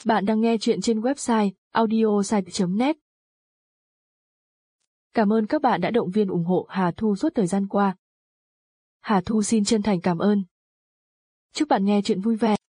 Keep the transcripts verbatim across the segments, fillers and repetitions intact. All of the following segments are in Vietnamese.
Bạn đang nghe chuyện trên website audiosite chấm net. Cảm ơn các bạn đã động viên ủng hộ Hà Thu suốt thời gian qua. Hà Thu xin chân thành cảm ơn. Chúc bạn nghe chuyện vui vẻ.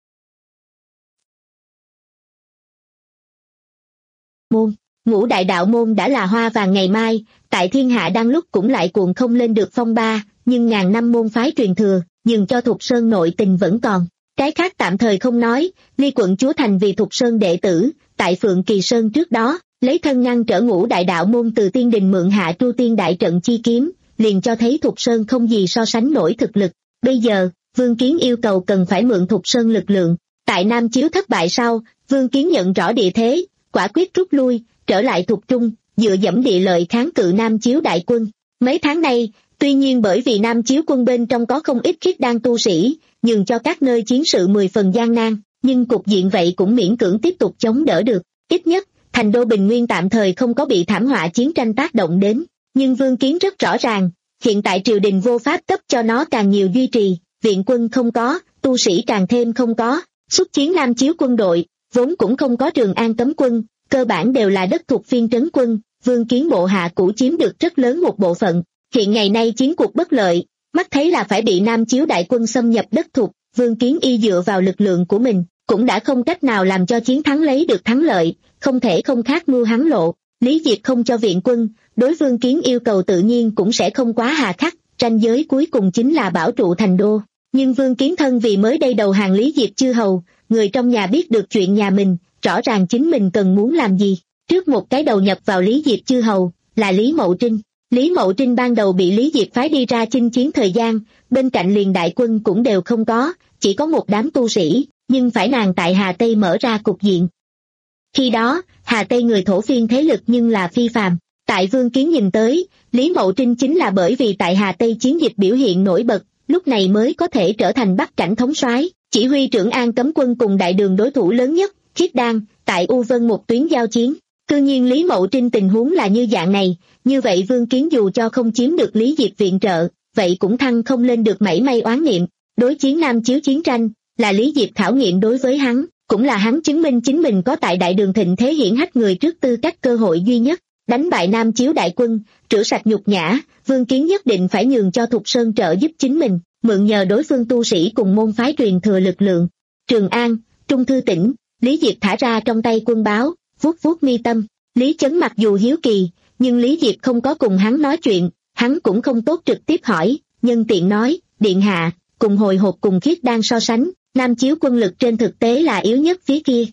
Môn, ngũ đại đạo môn đã là hoa vàng ngày mai, tại thiên hạ đang lúc cũng lại cuộn không lên được phong ba, nhưng ngàn năm môn phái truyền thừa, nhường cho Thục Sơn nội tình vẫn còn. Cái khác tạm thời không nói, Ly quận chúa thành vì Thục Sơn đệ tử, tại Phượng Kỳ Sơn trước đó, lấy thân ngăn trở ngũ đại đạo môn từ tiên đình mượn hạ tru tiên đại trận chi kiếm, liền cho thấy Thục Sơn không gì so sánh nổi thực lực. Bây giờ, Vương Kiến yêu cầu cần phải mượn Thục Sơn lực lượng. Tại Nam Chiếu thất bại sau, Vương Kiến nhận rõ địa thế, quả quyết rút lui, trở lại Thục Trung, dựa dẫm địa lợi kháng cự Nam Chiếu đại quân. Mấy tháng nay, tuy nhiên bởi vì Nam Chiếu quân bên trong có không ít khiết đan tu sĩ, nhường cho các nơi chiến sự mười phần gian nan, nhưng cục diện vậy cũng miễn cưỡng tiếp tục chống đỡ được. Ít nhất, thành đô Bình Nguyên tạm thời không có bị thảm họa chiến tranh tác động đến. Nhưng Vương Kiến rất rõ ràng, hiện tại triều đình vô pháp cấp cho nó càng nhiều duy trì, viện quân không có, tu sĩ càng thêm không có, xuất chiến Nam Chiếu quân đội, vốn cũng không có Trường An cấm quân, cơ bản đều là đất thuộc phiên trấn quân, Vương Kiến bộ hạ cũ chiếm được rất lớn một bộ phận. Hiện ngày nay chiến cuộc bất lợi, mắt thấy là phải bị Nam Chiếu đại quân xâm nhập đất thuộc, Vương Kiến y dựa vào lực lượng của mình, cũng đã không cách nào làm cho chiến thắng lấy được thắng lợi, không thể không khác mưu hắn lộ. Lý Diệp không cho viện quân, đối Vương Kiến yêu cầu tự nhiên cũng sẽ không quá hà khắc, ranh giới cuối cùng chính là bảo trụ thành đô. Nhưng Vương Kiến thân vì mới đây đầu hàng Lý Diệp chư hầu, người trong nhà biết được chuyện nhà mình, rõ ràng chính mình cần muốn làm gì. Trước một cái đầu nhập vào Lý Diệp chư hầu, là Lý Mậu Trinh. Lý Mậu Trinh ban đầu bị Lý Diệp phái đi ra chinh chiến thời gian, bên cạnh liền đại quân cũng đều không có, chỉ có một đám tu sĩ, nhưng phải nàng tại Hà Tây mở ra cục diện. Khi đó, Hà Tây người thổ phiên thế lực nhưng là phi phàm, tại Vương Kiến nhìn tới, Lý Mậu Trinh chính là bởi vì tại Hà Tây chiến dịch biểu hiện nổi bật, lúc này mới có thể trở thành Bắc cảnh thống soái, chỉ huy Trưởng An cấm quân cùng đại đường đối thủ lớn nhất, Khiết Đan, tại U Vân một tuyến giao chiến. Cư nhiên Lý Mậu Trinh tình huống là như dạng này, như vậy Vương Kiến dù cho không chiếm được Lý Diệp viện trợ, vậy cũng thăng không lên được mảy may oán niệm. Đối chiến Nam Chiếu chiến tranh, là Lý Diệp khảo nghiệm đối với hắn, cũng là hắn chứng minh chính mình có tại đại đường thịnh thế hiển hách người trước tư cách cơ hội duy nhất. Đánh bại Nam Chiếu đại quân, rửa sạch nhục nhã, Vương Kiến nhất định phải nhường cho Thục Sơn trợ giúp chính mình, mượn nhờ đối phương tu sĩ cùng môn phái truyền thừa lực lượng. Trường An, Trung Thư tỉnh, Lý Diệp thả ra trong tay quân báo, vuốt vuốt mi tâm. Lý Chấn mặc dù hiếu kỳ, nhưng Lý Diệp không có cùng hắn nói chuyện, hắn cũng không tốt trực tiếp hỏi, nhân tiện nói, điện hạ, cùng hồi hộp cùng Khiết Đan so sánh, Nam Chiếu quân lực trên thực tế là yếu nhất phía kia.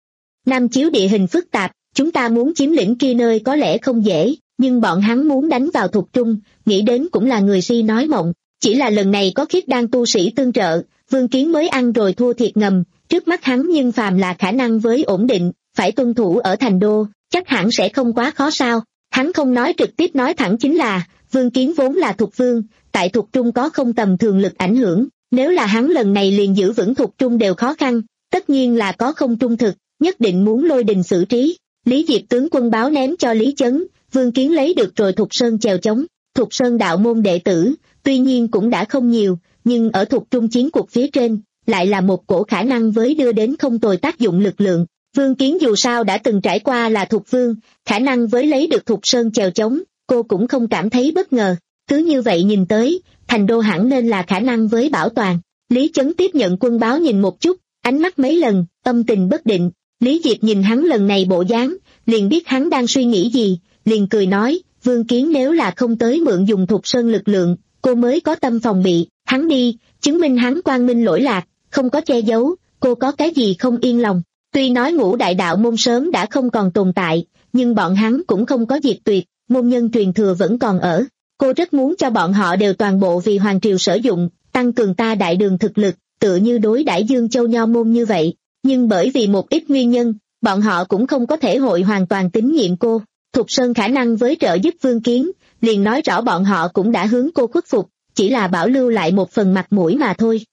Nam Chiếu địa hình phức tạp, chúng ta muốn chiếm lĩnh kia nơi có lẽ không dễ, nhưng bọn hắn muốn đánh vào Thục Trung, nghĩ đến cũng là người si nói mộng, chỉ là lần này có Khiết Đan tu sĩ tương trợ, Vương Kiến mới ăn rồi thua thiệt ngầm, trước mắt hắn nhưng phàm là khả năng với ổn định, phải tuân thủ ở thành đô, chắc hẳn sẽ không quá khó sao. Hắn không nói trực tiếp nói thẳng chính là, Vương Kiến vốn là Thục Vương, tại Thục Trung có không tầm thường lực ảnh hưởng, nếu là hắn lần này liền giữ vững Thục Trung đều khó khăn, tất nhiên là có không trung thực, nhất định muốn lôi đình xử trí. Lý Diệp tướng quân báo ném cho Lý Chấn, Vương Kiến lấy được rồi Thục Sơn chèo chống. Thục Sơn đạo môn đệ tử, tuy nhiên cũng đã không nhiều, nhưng ở Thục Trung chiến cuộc phía trên, lại là một cổ khả năng với đưa đến không tồi tác dụng lực lượng. Vương Kiến dù sao đã từng trải qua là Thục Vương, khả năng với lấy được Thục Sơn chèo chống, cô cũng không cảm thấy bất ngờ. Cứ như vậy nhìn tới, thành đô hẳn nên là khả năng với bảo toàn. Lý Chấn tiếp nhận quân báo nhìn một chút, ánh mắt mấy lần, âm tình bất định. Lý Diệp nhìn hắn lần này bộ dáng, liền biết hắn đang suy nghĩ gì, liền cười nói, Vương Kiến nếu là không tới mượn dùng Thục Sơn lực lượng, cô mới có tâm phòng bị, hắn đi, chứng minh hắn quang minh lỗi lạc, không có che giấu, cô có cái gì không yên lòng. Tuy nói ngũ đại đạo môn sớm đã không còn tồn tại, nhưng bọn hắn cũng không có diệt tuyệt, môn nhân truyền thừa vẫn còn ở. Cô rất muốn cho bọn họ đều toàn bộ vì hoàng triều sử dụng, tăng cường ta đại đường thực lực, tựa như đối đãi Dương Châu Nho môn như vậy. Nhưng bởi vì một ít nguyên nhân, bọn họ cũng không có thể hội hoàn toàn tín nhiệm cô. Thục Sơn khả năng với trợ giúp Vương Kiến, liền nói rõ bọn họ cũng đã hướng cô khuất phục, chỉ là bảo lưu lại một phần mặt mũi mà thôi.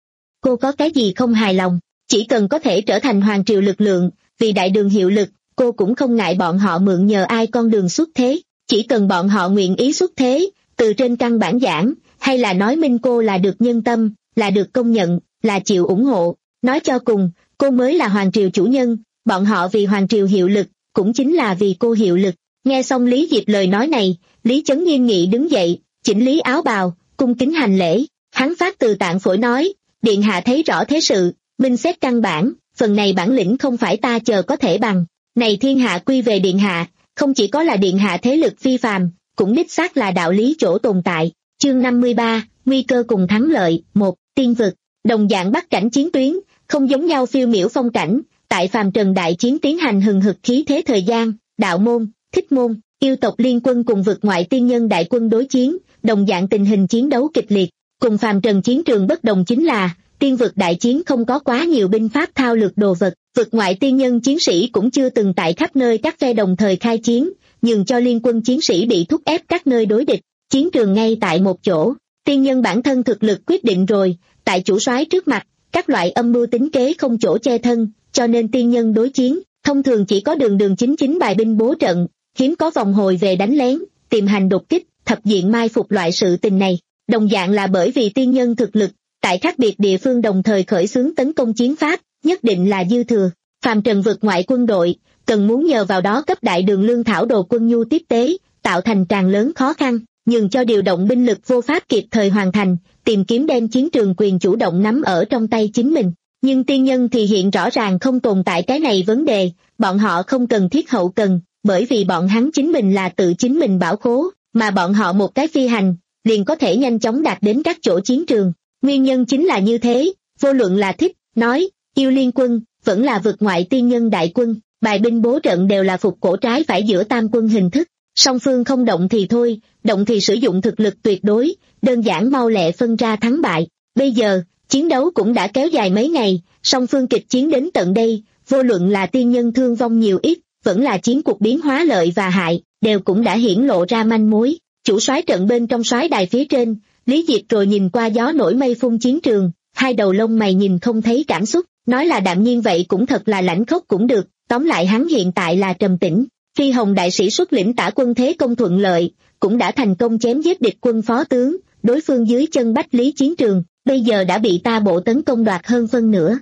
Cô có cái gì không hài lòng? Chỉ cần có thể trở thành hoàng triều lực lượng, vì đại đường hiệu lực, cô cũng không ngại bọn họ mượn nhờ ai con đường xuất thế, chỉ cần bọn họ nguyện ý xuất thế, từ trên căn bản giảng, hay là nói minh cô là được nhân tâm, là được công nhận, là chịu ủng hộ. Nói cho cùng, cô mới là hoàng triều chủ nhân, bọn họ vì hoàng triều hiệu lực, cũng chính là vì cô hiệu lực. Nghe xong Lý Diệp lời nói này, Lý Chấn nghiêm nghị đứng dậy, chỉnh lý áo bào, cung kính hành lễ. Hắn phát từ tạng phổi nói, điện hạ thấy rõ thế sự, minh xét căn bản, phần này bản lĩnh không phải ta chờ có thể bằng. Này thiên hạ quy về điện hạ, không chỉ có là điện hạ thế lực phi phàm, cũng đích xác là đạo lý chỗ tồn tại. Chương năm mươi ba, nguy cơ cùng thắng lợi. Một, tiên vực. Đồng dạng bắc cảnh chiến tuyến, không giống nhau phiêu miểu phong cảnh, tại phàm trần đại chiến tiến hành hừng hực khí thế thời gian, đạo môn, thích môn, yêu tộc liên quân cùng vực ngoại tiên nhân đại quân đối chiến, đồng dạng tình hình chiến đấu kịch liệt. Cùng phàm trần chiến trường bất đồng chính là, tiên vực đại chiến không có quá nhiều binh pháp thao lược đồ vật, vực ngoại tiên nhân chiến sĩ cũng chưa từng tại khắp nơi các phe đồng thời khai chiến, nhường cho liên quân chiến sĩ bị thúc ép các nơi đối địch, chiến trường ngay tại một chỗ. Tiên nhân bản thân thực lực quyết định rồi, tại chủ soái trước mặt, các loại âm mưu tính kế không chỗ che thân, cho nên tiên nhân đối chiến, thông thường chỉ có đường đường chính chính bài binh bố trận, hiếm có vòng hồi về đánh lén, tìm hành đột kích, thập diện mai phục loại sự tình này. Đồng dạng là bởi vì tiên nhân thực lực, tại khác biệt địa phương đồng thời khởi xướng tấn công chiến pháp, nhất định là dư thừa. Phàm trần vực ngoại quân đội, cần muốn nhờ vào đó cấp đại đường lương thảo đồ quân nhu tiếp tế, tạo thành càng lớn khó khăn, nhường cho điều động binh lực vô pháp kịp thời hoàn thành, tìm kiếm đem chiến trường quyền chủ động nắm ở trong tay chính mình. Nhưng tiên nhân thì hiện rõ ràng không tồn tại cái này vấn đề, bọn họ không cần thiết hậu cần, bởi vì bọn hắn chính mình là tự chính mình bảo khố, mà bọn họ một cái phi hành, liền có thể nhanh chóng đạt đến các chỗ chiến trường. Nguyên nhân chính là như thế, vô luận là thích, nói, yêu liên quân, vẫn là vực ngoại tiên nhân đại quân, bài binh bố trận đều là phục cổ trái phải giữa tam quân hình thức. Song phương không động thì thôi, động thì sử dụng thực lực tuyệt đối, đơn giản mau lẹ phân ra thắng bại. Bây giờ, chiến đấu cũng đã kéo dài mấy ngày, song phương kịch chiến đến tận đây, vô luận là tiên nhân thương vong nhiều ít, vẫn là chiến cuộc biến hóa lợi và hại, đều cũng đã hiển lộ ra manh mối. Chủ soái trận bên trong soái đài phía trên, Lý Diệp rồi nhìn qua gió nổi mây phun chiến trường, hai đầu lông mày nhìn không thấy cảm xúc, nói là đạm nhiên vậy cũng thật là lãnh khốc cũng được, tóm lại hắn hiện tại là trầm tĩnh. Phi Hồng đại sĩ xuất lĩnh tả quân thế công thuận lợi, cũng đã thành công chém giết địch quân phó tướng, đối phương dưới chân bách lý chiến trường, bây giờ đã bị ta bộ tấn công đoạt hơn phân nửa.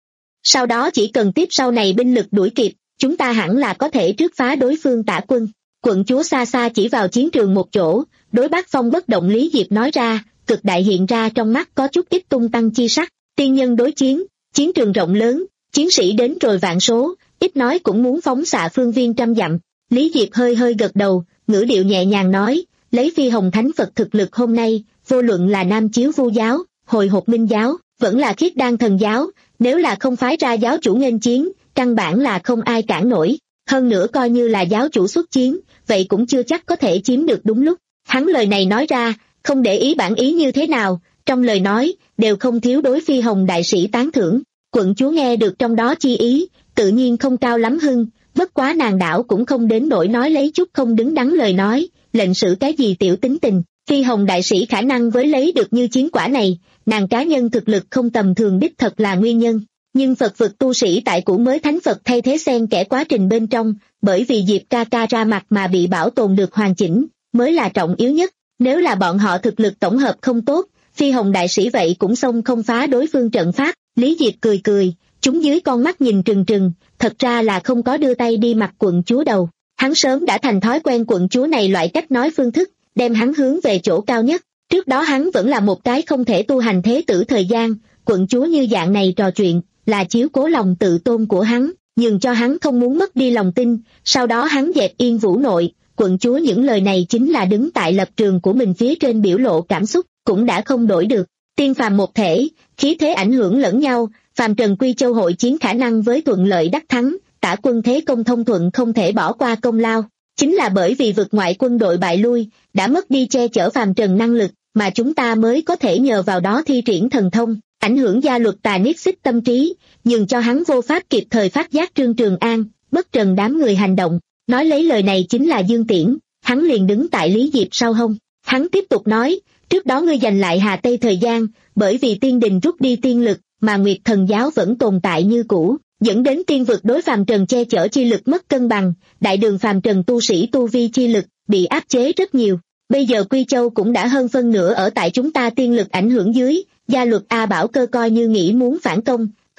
Sau đó chỉ cần tiếp sau này binh lực đuổi kịp, chúng ta hẳn là có thể trước phá đối phương tả quân. Quận chúa xa xa chỉ vào chiến trường một chỗ, đối Bác Phong bất động Lý Diệp nói ra, cực đại hiện ra trong mắt có chút ít tung tăng chi sắc. Tiên nhân đối chiến, chiến trường rộng lớn, chiến sĩ đến rồi vạn số, ít nói cũng muốn phóng xạ phương viên trăm dặm. Lý Diệp hơi hơi gật đầu, ngữ điệu nhẹ nhàng nói, lấy Phi Hồng Thánh Phật thực lực hôm nay, vô luận là Nam Chiếu Vu giáo, Hồi Hộp Minh giáo, vẫn là Khiết Đan Thần giáo, nếu là không phái ra giáo chủ nghênh chiến, căn bản là không ai cản nổi. Hơn nữa coi như là giáo chủ xuất chiến, vậy cũng chưa chắc có thể chiếm được đúng lúc. Hắn lời này nói ra, không để ý bản ý như thế nào, trong lời nói, đều không thiếu đối Phi Hồng đại sĩ tán thưởng. Quận chúa nghe được trong đó chi ý, tự nhiên không cao lắm hưng, bất quá nàng đảo cũng không đến nỗi nói lấy chút không đứng đắn lời nói, lệnh xử cái gì tiểu tính tình. Phi Hồng đại sĩ khả năng với lấy được như chiến quả này, nàng cá nhân thực lực không tầm thường đích thật là nguyên nhân. Nhưng Phật vực tu sĩ tại cũ mới thánh Phật thay thế xen kẽ quá trình bên trong, bởi vì Diệp ca ca ra mặt mà bị bảo tồn được hoàn chỉnh, mới là trọng yếu nhất. Nếu là bọn họ thực lực tổng hợp không tốt, Phi Hồng đại sĩ vậy cũng xông không phá đối phương trận pháp. Lý Diệp cười cười, chúng dưới con mắt nhìn trừng trừng, thật ra là không có đưa tay đi mặt quận chúa đầu. Hắn sớm đã thành thói quen quận chúa này loại cách nói phương thức, đem hắn hướng về chỗ cao nhất. Trước đó hắn vẫn là một cái không thể tu hành thế tử thời gian, quận chúa như dạng này trò chuyện, là chiếu cố lòng tự tôn của hắn, nhường cho hắn không muốn mất đi lòng tin. Sau đó hắn dẹp yên vũ nội, quận chúa những lời này chính là đứng tại lập trường của mình phía trên biểu lộ cảm xúc, cũng đã không đổi được. Tiên phàm một thể, khí thế ảnh hưởng lẫn nhau, phàm trần Quy Châu hội chiến khả năng với thuận lợi đắc thắng, tả quân thế công thông thuận không thể bỏ qua công lao. Chính là bởi vì vực ngoại quân đội bại lui, đã mất đi che chở phàm trần năng lực, mà chúng ta mới có thể nhờ vào đó thi triển thần thông, ảnh hưởng gia luật tà niết xích tâm trí, nhường cho hắn vô pháp kịp thời phát giác Trương Trường An, bất trần đám người hành động. Nói lấy lời này chính là Dương Tiễn, hắn liền đứng tại Lý Diệp sau hông. Hắn tiếp tục nói, trước đó ngươi giành lại Hà Tây thời gian, bởi vì tiên đình rút đi tiên lực, mà Nguyệt Thần giáo vẫn tồn tại như cũ, dẫn đến tiên vực đối phàm trần che chở chi lực mất cân bằng, đại đường phàm trần tu sĩ tu vi chi lực bị áp chế rất nhiều. Bây giờ Quy Châu cũng đã hơn phân nửa ở tại chúng ta tiên lực ảnh hưởng dưới, gia luật A Bảo Cơ coi như nghĩ muốn phản công,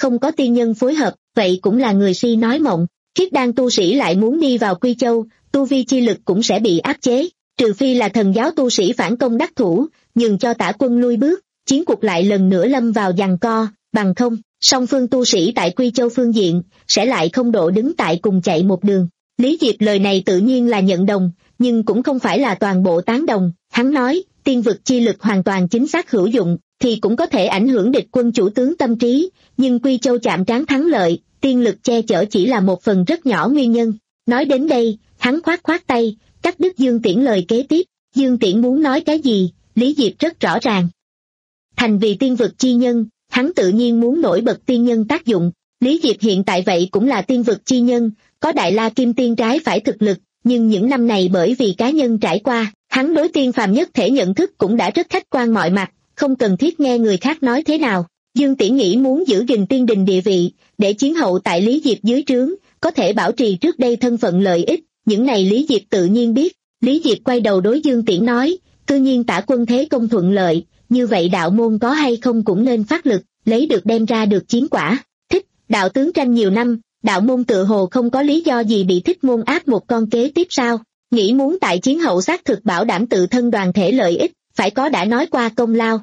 không có tiên nhân phối hợp, vậy cũng là người si nói mộng. Khiết đan tu sĩ lại muốn đi vào Quy Châu, tu vi chi lực cũng sẽ bị áp chế, trừ phi là thần giáo tu sĩ phản công đắc thủ, nhường cho Tả Quân lui bước, chiến cuộc lại lần nữa lâm vào giằng co, bằng không, song phương tu sĩ tại Quy Châu phương diện, sẽ lại không độ đứng tại cùng chạy một đường. Lý Diệp lời này tự nhiên là nhận đồng, nhưng cũng không phải là toàn bộ tán đồng, hắn nói, tiên vực chi lực hoàn toàn chính xác hữu dụng, thì cũng có thể ảnh hưởng địch quân chủ tướng tâm trí, nhưng Quy Châu chạm trán thắng lợi, tiên lực che chở chỉ là một phần rất nhỏ nguyên nhân. Nói đến đây, hắn khoát khoát tay, cắt đứt Dương Tiễn lời kế tiếp. Dương Tiễn muốn nói cái gì, Lý Diệp rất rõ ràng. Thành vì tiên vực chi nhân, hắn tự nhiên muốn nổi bật tiên nhân tác dụng. Lý Diệp hiện tại vậy cũng là tiên vực chi nhân, có Đại La Kim Tiên trái phải thực lực, nhưng những năm này bởi vì cá nhân trải qua, hắn đối tiên phàm nhất thể nhận thức cũng đã rất khách quan mọi mặt, không cần thiết nghe người khác nói thế nào. Dương Tiễn nghĩ muốn giữ gìn tiên đình địa vị, để chiến hậu tại Lý Diệp dưới trướng, có thể bảo trì trước đây thân phận lợi ích, những này Lý Diệp tự nhiên biết. Lý Diệp quay đầu đối Dương Tiễn nói, tự nhiên Tả Quân thế công thuận lợi, như vậy đạo môn có hay không cũng nên phát lực, lấy được đem ra được chiến quả. Thích, đạo tướng tranh nhiều năm, đạo môn tự hồ không có lý do gì bị Thích môn áp một con kế tiếp sao, nghĩ muốn tại chiến hậu xác thực bảo đảm tự thân đoàn thể lợi ích, phải có đã nói qua công lao.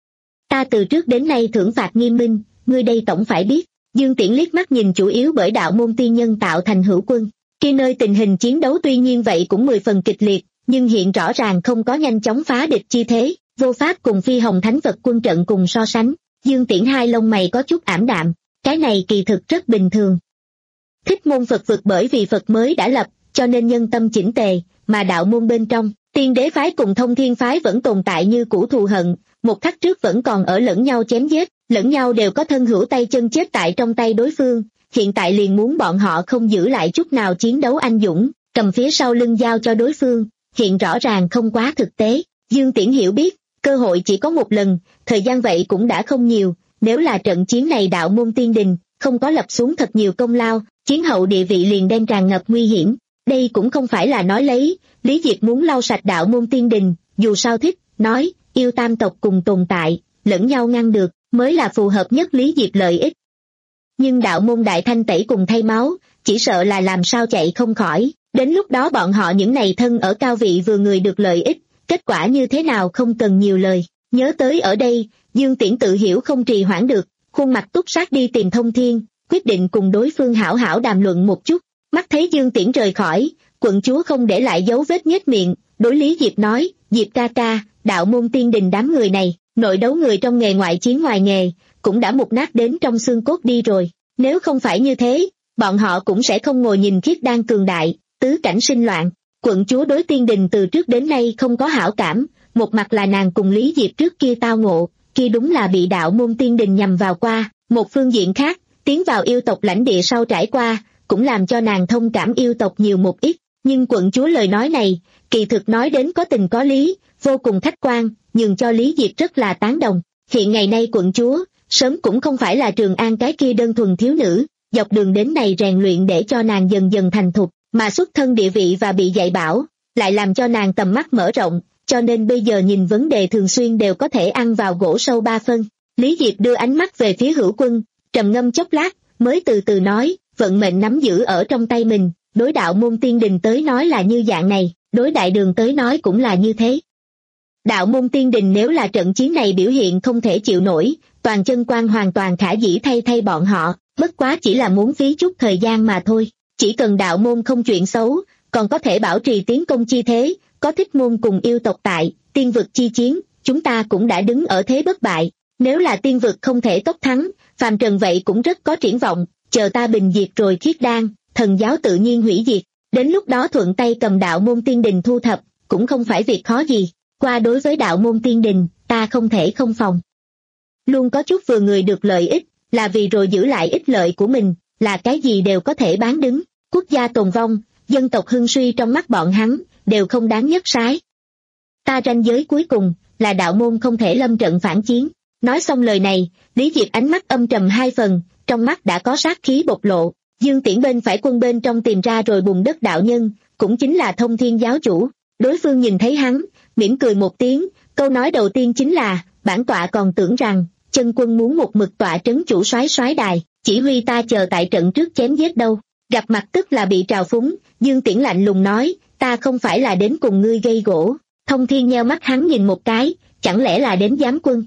Ta từ trước đến nay thưởng phạt nghiêm minh, ngươi đây tổng phải biết. Dương Tiễn liếc mắt nhìn chủ yếu bởi đạo môn tiên nhân tạo thành hữu quân. Khi nơi tình hình chiến đấu tuy nhiên vậy cũng mười phần kịch liệt, nhưng hiện rõ ràng không có nhanh chóng phá địch chi thế, vô pháp cùng Phi Hồng Thánh Vật quân trận cùng so sánh. Dương Tiễn hai lông mày có chút ảm đạm, cái này kỳ thực rất bình thường. Thích môn Phật vực bởi vì Phật mới đã lập, cho nên nhân tâm chỉnh tề, mà đạo môn bên trong, Tiên Đế phái cùng Thông Thiên phái vẫn tồn tại như cũ thù hận, một khắc trước vẫn còn ở lẫn nhau chém giết, lẫn nhau đều có thân hữu tay chân chết tại trong tay đối phương, hiện tại liền muốn bọn họ không giữ lại chút nào chiến đấu anh dũng, cầm phía sau lưng giao cho đối phương, hiện rõ ràng không quá thực tế. Dương Tiễn hiểu biết, cơ hội chỉ có một lần, thời gian vậy cũng đã không nhiều, nếu là trận chiến này đạo môn tiên đình, không có lập xuống thật nhiều công lao, chiến hậu địa vị liền đem tràn ngập nguy hiểm. Đây cũng không phải là nói lấy, Lý Diệp muốn lau sạch đạo môn tiên đình, dù sao Thích, nói, yêu tam tộc cùng tồn tại, lẫn nhau ngăn được, mới là phù hợp nhất Lý Diệp lợi ích. Nhưng đạo môn đại thanh tẩy cùng thay máu, chỉ sợ là làm sao chạy không khỏi, đến lúc đó bọn họ những này thân ở cao vị vừa người được lợi ích, kết quả như thế nào không cần nhiều lời. Nhớ tới ở đây, Dương Tiễn tự hiểu không trì hoãn được, khuôn mặt túc sát đi tìm Thông Thiên, quyết định cùng đối phương hảo hảo đàm luận một chút. Mắt thấy Dương Tiễn rời khỏi, quận chúa không để lại dấu vết nhếch miệng, đối Lý Diệp nói, Diệp ca ca, đạo môn tiên đình đám người này, nội đấu người trong nghề ngoại chiến ngoài nghề, cũng đã mục nát đến trong xương cốt đi rồi. Nếu không phải như thế, bọn họ cũng sẽ không ngồi nhìn Khiết Đan cường đại, tứ cảnh sinh loạn. Quận chúa đối tiên đình từ trước đến nay không có hảo cảm, một mặt là nàng cùng Lý Diệp trước kia tao ngộ, kia đúng là bị đạo môn tiên đình nhằm vào qua, một phương diện khác, tiến vào yêu tộc lãnh địa sau trải qua, cũng làm cho nàng thông cảm yêu tộc nhiều một ít, nhưng quận chúa lời nói này, kỳ thực nói đến có tình có lý, vô cùng khách quan, nhường cho Lý Diệp rất là tán đồng. Hiện ngày nay quận chúa, sớm cũng không phải là Trường An cái kia đơn thuần thiếu nữ, dọc đường đến này rèn luyện để cho nàng dần dần thành thục, mà xuất thân địa vị và bị dạy bảo, lại làm cho nàng tầm mắt mở rộng, cho nên bây giờ nhìn vấn đề thường xuyên đều có thể ăn vào gỗ sâu ba phân. Lý Diệp đưa ánh mắt về phía hữu quân, trầm ngâm chốc lát, mới từ từ nói, vận mệnh nắm giữ ở trong tay mình, đối đạo môn tiên đình tới nói là như dạng này, đối đại đường tới nói cũng là như thế. Đạo môn tiên đình nếu là trận chiến này biểu hiện không thể chịu nổi, toàn chân quan hoàn toàn khả dĩ thay thay bọn họ, bất quá chỉ là muốn phí chút thời gian mà thôi. Chỉ cần đạo môn không chuyện xấu, còn có thể bảo trì tiến công chi thế, có Thích môn cùng yêu tộc tại, tiên vực chi chiến, chúng ta cũng đã đứng ở thế bất bại. Nếu là tiên vực không thể tốc thắng, phàm trần vậy cũng rất có triển vọng, chờ ta bình diệt rồi Khiết Đan, thần giáo tự nhiên hủy diệt, đến lúc đó thuận tay cầm đạo môn tiên đình thu thập, cũng không phải việc khó gì. Qua đối với đạo môn tiên đình, ta không thể không phòng. Luôn có chút vừa người được lợi ích, là vì rồi giữ lại ích lợi của mình, là cái gì đều có thể bán đứng, quốc gia tồn vong, dân tộc hưng suy trong mắt bọn hắn, đều không đáng nhất sái. Ta ranh giới cuối cùng, là đạo môn không thể lâm trận phản chiến. Nói xong lời này, Lý Diệp ánh mắt âm trầm hai phần, trong mắt đã có sát khí bộc lộ. Dương Tiễn bên phải quân bên trong tìm ra rồi bùn đất đạo nhân, cũng chính là Thông Thiên giáo chủ. Đối phương nhìn thấy hắn, mỉm cười một tiếng, câu nói đầu tiên chính là, bản tọa còn tưởng rằng, chân quân muốn một mực tọa trấn chủ soái soái đài, chỉ huy ta chờ tại trận trước chém giết đâu. Gặp mặt tức là bị trào phúng, Dương Tiễn lạnh lùng nói, ta không phải là đến cùng ngươi gây gỗ. Thông Thiên nheo mắt hắn nhìn một cái, chẳng lẽ là đến giám quân.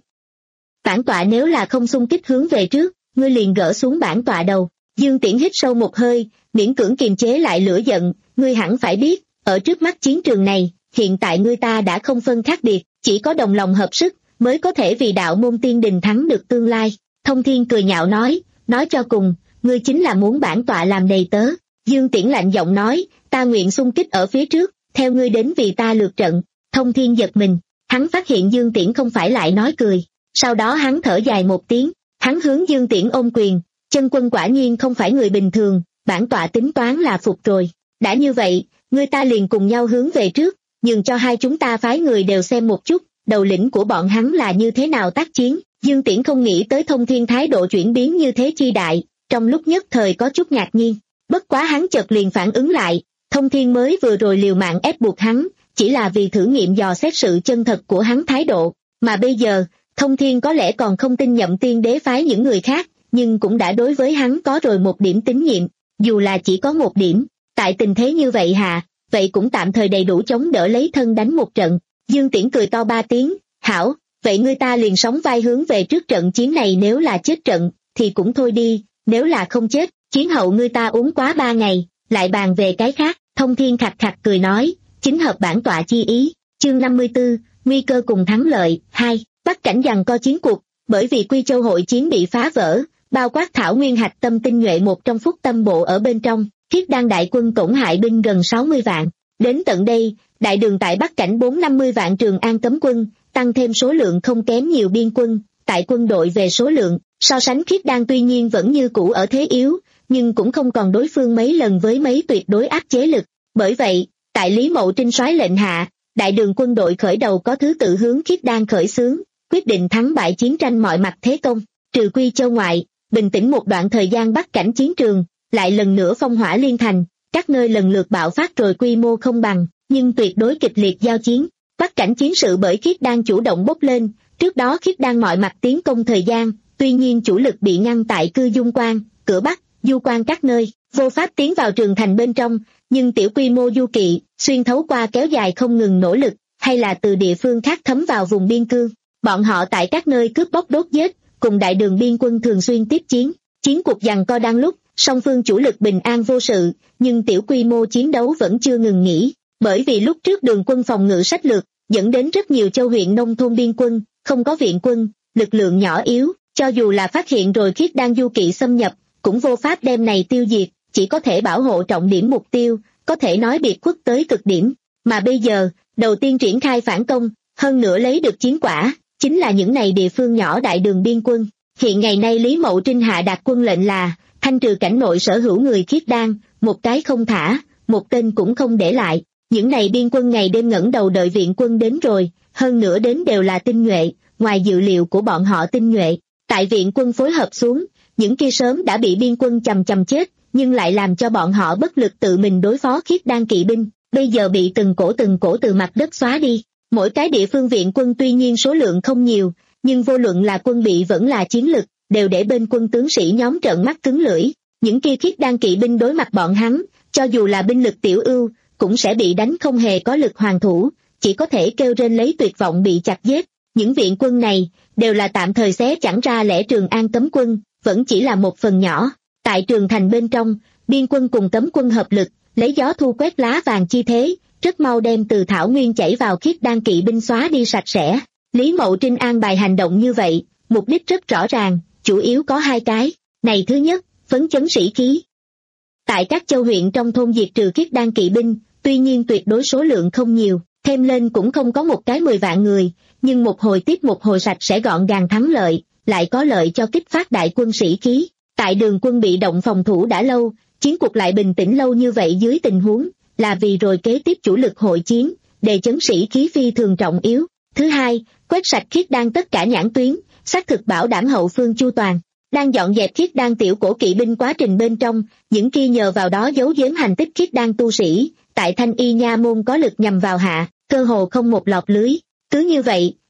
Bản tọa nếu là không xung kích hướng về trước, ngươi liền gỡ xuống bản tọa đầu. Dương Tiễn hít sâu một hơi, miễn cưỡng kiềm chế lại lửa giận, ngươi hẳn phải biết, ở trước mắt chiến trường này, hiện tại ngươi ta đã không phân khác biệt, chỉ có đồng lòng hợp sức, mới có thể vì đạo môn tiên đình thắng được tương lai. Thông Thiên cười nhạo nói, nói cho cùng, ngươi chính là muốn bản tọa làm đầy tớ. Dương Tiễn lạnh giọng nói, ta nguyện xung kích ở phía trước, theo ngươi đến vì ta lượt trận. Thông Thiên giật mình, hắn phát hiện Dương Tiễn không phải lại nói cười, sau đó hắn thở dài một tiếng, hắn hướng Dương Tiễn ôm quyền, chân quân quả nhiên không phải người bình thường, bản tọa tính toán là phục rồi. Đã như vậy, ngươi ta liền cùng nhau hướng về trước, nhường cho hai chúng ta phái người đều xem một chút, đầu lĩnh của bọn hắn là như thế nào tác chiến. Dương Tiễn không nghĩ tới Thông Thiên thái độ chuyển biến như thế chi đại, trong lúc nhất thời có chút ngạc nhiên, bất quá hắn chợt liền phản ứng lại, Thông Thiên mới vừa rồi liều mạng ép buộc hắn, chỉ là vì thử nghiệm dò xét sự chân thật của hắn thái độ, mà bây giờ, Thông Thiên có lẽ còn không tin Nhậm Tiên Đế phái những người khác, nhưng cũng đã đối với hắn có rồi một điểm tín nhiệm, dù là chỉ có một điểm, tại tình thế như vậy hà, vậy cũng tạm thời đầy đủ chống đỡ lấy thân đánh một trận. Dương Tiễn cười to ba tiếng, hảo, vậy ngươi ta liền sóng vai hướng về trước trận chiến này, nếu là chết trận, thì cũng thôi đi, nếu là không chết, chiến hậu ngươi ta uống quá ba ngày, lại bàn về cái khác. Thông Thiên khạch khạch cười nói, chính hợp bản tọa chi ý. Chương năm mươi tư, nguy cơ cùng thắng lợi. Hai, Bắc Cảnh giằng co chiến cuộc, bởi vì Quy Châu hội chiến bị phá vỡ, bao quát Thảo Nguyên hạch tâm tinh nhuệ một trong Phúc Tâm bộ ở bên trong, Khiết Đan đại quân cổng hại binh gần sáu mươi vạn. Đến tận đây, đại đường tại Bắc Cảnh bốn năm mươi vạn Trường An cấm quân, tăng thêm số lượng không kém nhiều biên quân, tại quân đội về số lượng, so sánh Khiết Đan tuy nhiên vẫn như cũ ở thế yếu, nhưng cũng không còn đối phương mấy lần với mấy tuyệt đối áp chế lực. Bởi vậy, tại Lý Mậu Trinh soái lệnh hạ, đại đường quân đội khởi đầu có thứ tự hướng Khiết Đan khởi xướng, quyết định thắng bại chiến tranh mọi mặt thế công. Trừ Quy Châu ngoại, bình tĩnh một đoạn thời gian Bắc Cảnh chiến trường, lại lần nữa phong hỏa liên thành, các nơi lần lượt bạo phát rồi quy mô không bằng, nhưng tuyệt đối kịch liệt giao chiến. Bắc Cảnh chiến sự bởi Khiết Đan chủ động bốc lên, trước đó Khiết Đan mọi mặt tiến công thời gian, tuy nhiên chủ lực bị ngăn tại Cư Dung Quan, cửa Bắc, Du Quan các nơi, vô pháp tiến vào trường thành bên trong, nhưng tiểu quy mô du kỵ, xuyên thấu qua kéo dài không ngừng nỗ lực, hay là từ địa phương khác thấm vào vùng biên cương. Bọn họ tại các nơi cướp bóc đốt giết, cùng đại đường biên quân thường xuyên tiếp chiến, chiến cuộc giằng co đang lúc, song phương chủ lực bình an vô sự, nhưng tiểu quy mô chiến đấu vẫn chưa ngừng nghỉ, bởi vì lúc trước đường quân phòng ngự sách lược, dẫn đến rất nhiều châu huyện nông thôn biên quân, không có viện quân, lực lượng nhỏ yếu, cho dù là phát hiện rồi Khiết Đan du kỵ xâm nhập, cũng vô pháp đem này tiêu diệt, chỉ có thể bảo hộ trọng điểm mục tiêu, có thể nói biệt khuất tới cực điểm. Mà bây giờ, đầu tiên triển khai phản công, hơn nữa lấy được chiến quả, chính là những này địa phương nhỏ đại đường biên quân. Hiện ngày nay Lý Mậu Trinh hạ đạt quân lệnh là, thanh trừ cảnh nội sở hữu người Khiết Đan, một cái không thả, một tên cũng không để lại. Những này biên quân ngày đêm ngẩng đầu đợi viện quân đến rồi, hơn nữa đến đều là tinh nhuệ, ngoài dự liệu của bọn họ tinh nhuệ. Tại viện quân phối hợp xuống, những kia sớm đã bị biên quân chầm chầm chết, nhưng lại làm cho bọn họ bất lực tự mình đối phó Khiết Đan kỵ binh, bây giờ bị từng cổ từng cổ từ mặt đất xóa đi. Mỗi cái địa phương viện quân tuy nhiên số lượng không nhiều, nhưng vô luận là quân bị vẫn là chiến lực, đều để bên quân tướng sĩ nhóm trợn mắt cứng lưỡi. Những kia Khiết Đan kỵ binh đối mặt bọn hắn, cho dù là binh lực tiểu ưu, cũng sẽ bị đánh không hề có lực hoàn thủ, chỉ có thể kêu rên lấy tuyệt vọng bị chặt giết. Những viện quân này, đều là tạm thời xé chẳng ra lẽ Trường An cấm quân, vẫn chỉ là một phần nhỏ. Tại trường thành bên trong, biên quân cùng cấm quân hợp lực, lấy gió thu quét lá vàng chi thế, rất mau đem từ Thảo Nguyên chảy vào Khiết Đan kỵ binh xóa đi sạch sẽ. Lý Mậu Trinh an bài hành động như vậy, mục đích rất rõ ràng, chủ yếu có hai cái. Này thứ nhất, phấn chấn sĩ khí. Tại các châu huyện trong thôn diệt trừ Khiết Đan kỵ binh, tuy nhiên tuyệt đối số lượng không nhiều, thêm lên cũng không có một cái mười vạn người, nhưng một hồi tiếp một hồi sạch sẽ gọn gàng thắng lợi, lại có lợi cho kích phát đại quân sĩ khí. Tại đường quân bị động phòng thủ đã lâu, chiến cuộc lại bình tĩnh lâu như vậy dưới tình huống, là vì rồi kế tiếp chủ lực hội chiến, đề chấn sĩ khí phi thường trọng yếu. Thứ hai, quét sạch Khiết Đan tất cả nhãn tuyến, xác thực bảo đảm hậu phương chu toàn. Đang dọn dẹp Khiết Đan tiểu cổ kỵ binh quá trình bên trong, những kia nhờ vào đó giấu giếm hành tích Khiết Đan tu sĩ, tại Thanh Y Nha môn có lực nhằm vào hạ, cơ hồ không một lọt lưới. Cứ như vậy,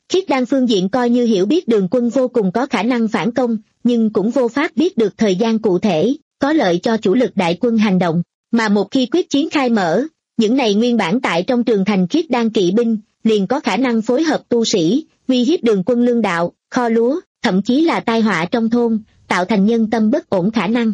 Khiết Đan phương diện coi như hiểu biết Đường Quân vô cùng có khả năng phản công, nhưng cũng vô pháp biết được thời gian cụ thể, có lợi cho chủ lực đại quân hành động. Mà một khi quyết chiến khai mở, những này nguyên bản tại trong trường thành Khiết Đan kỵ binh, liền có khả năng phối hợp tu sĩ, uy hiếp Đường Quân lương đạo, kho lúa, thậm chí là tai họa trong thôn, tạo thành nhân tâm bất ổn khả năng.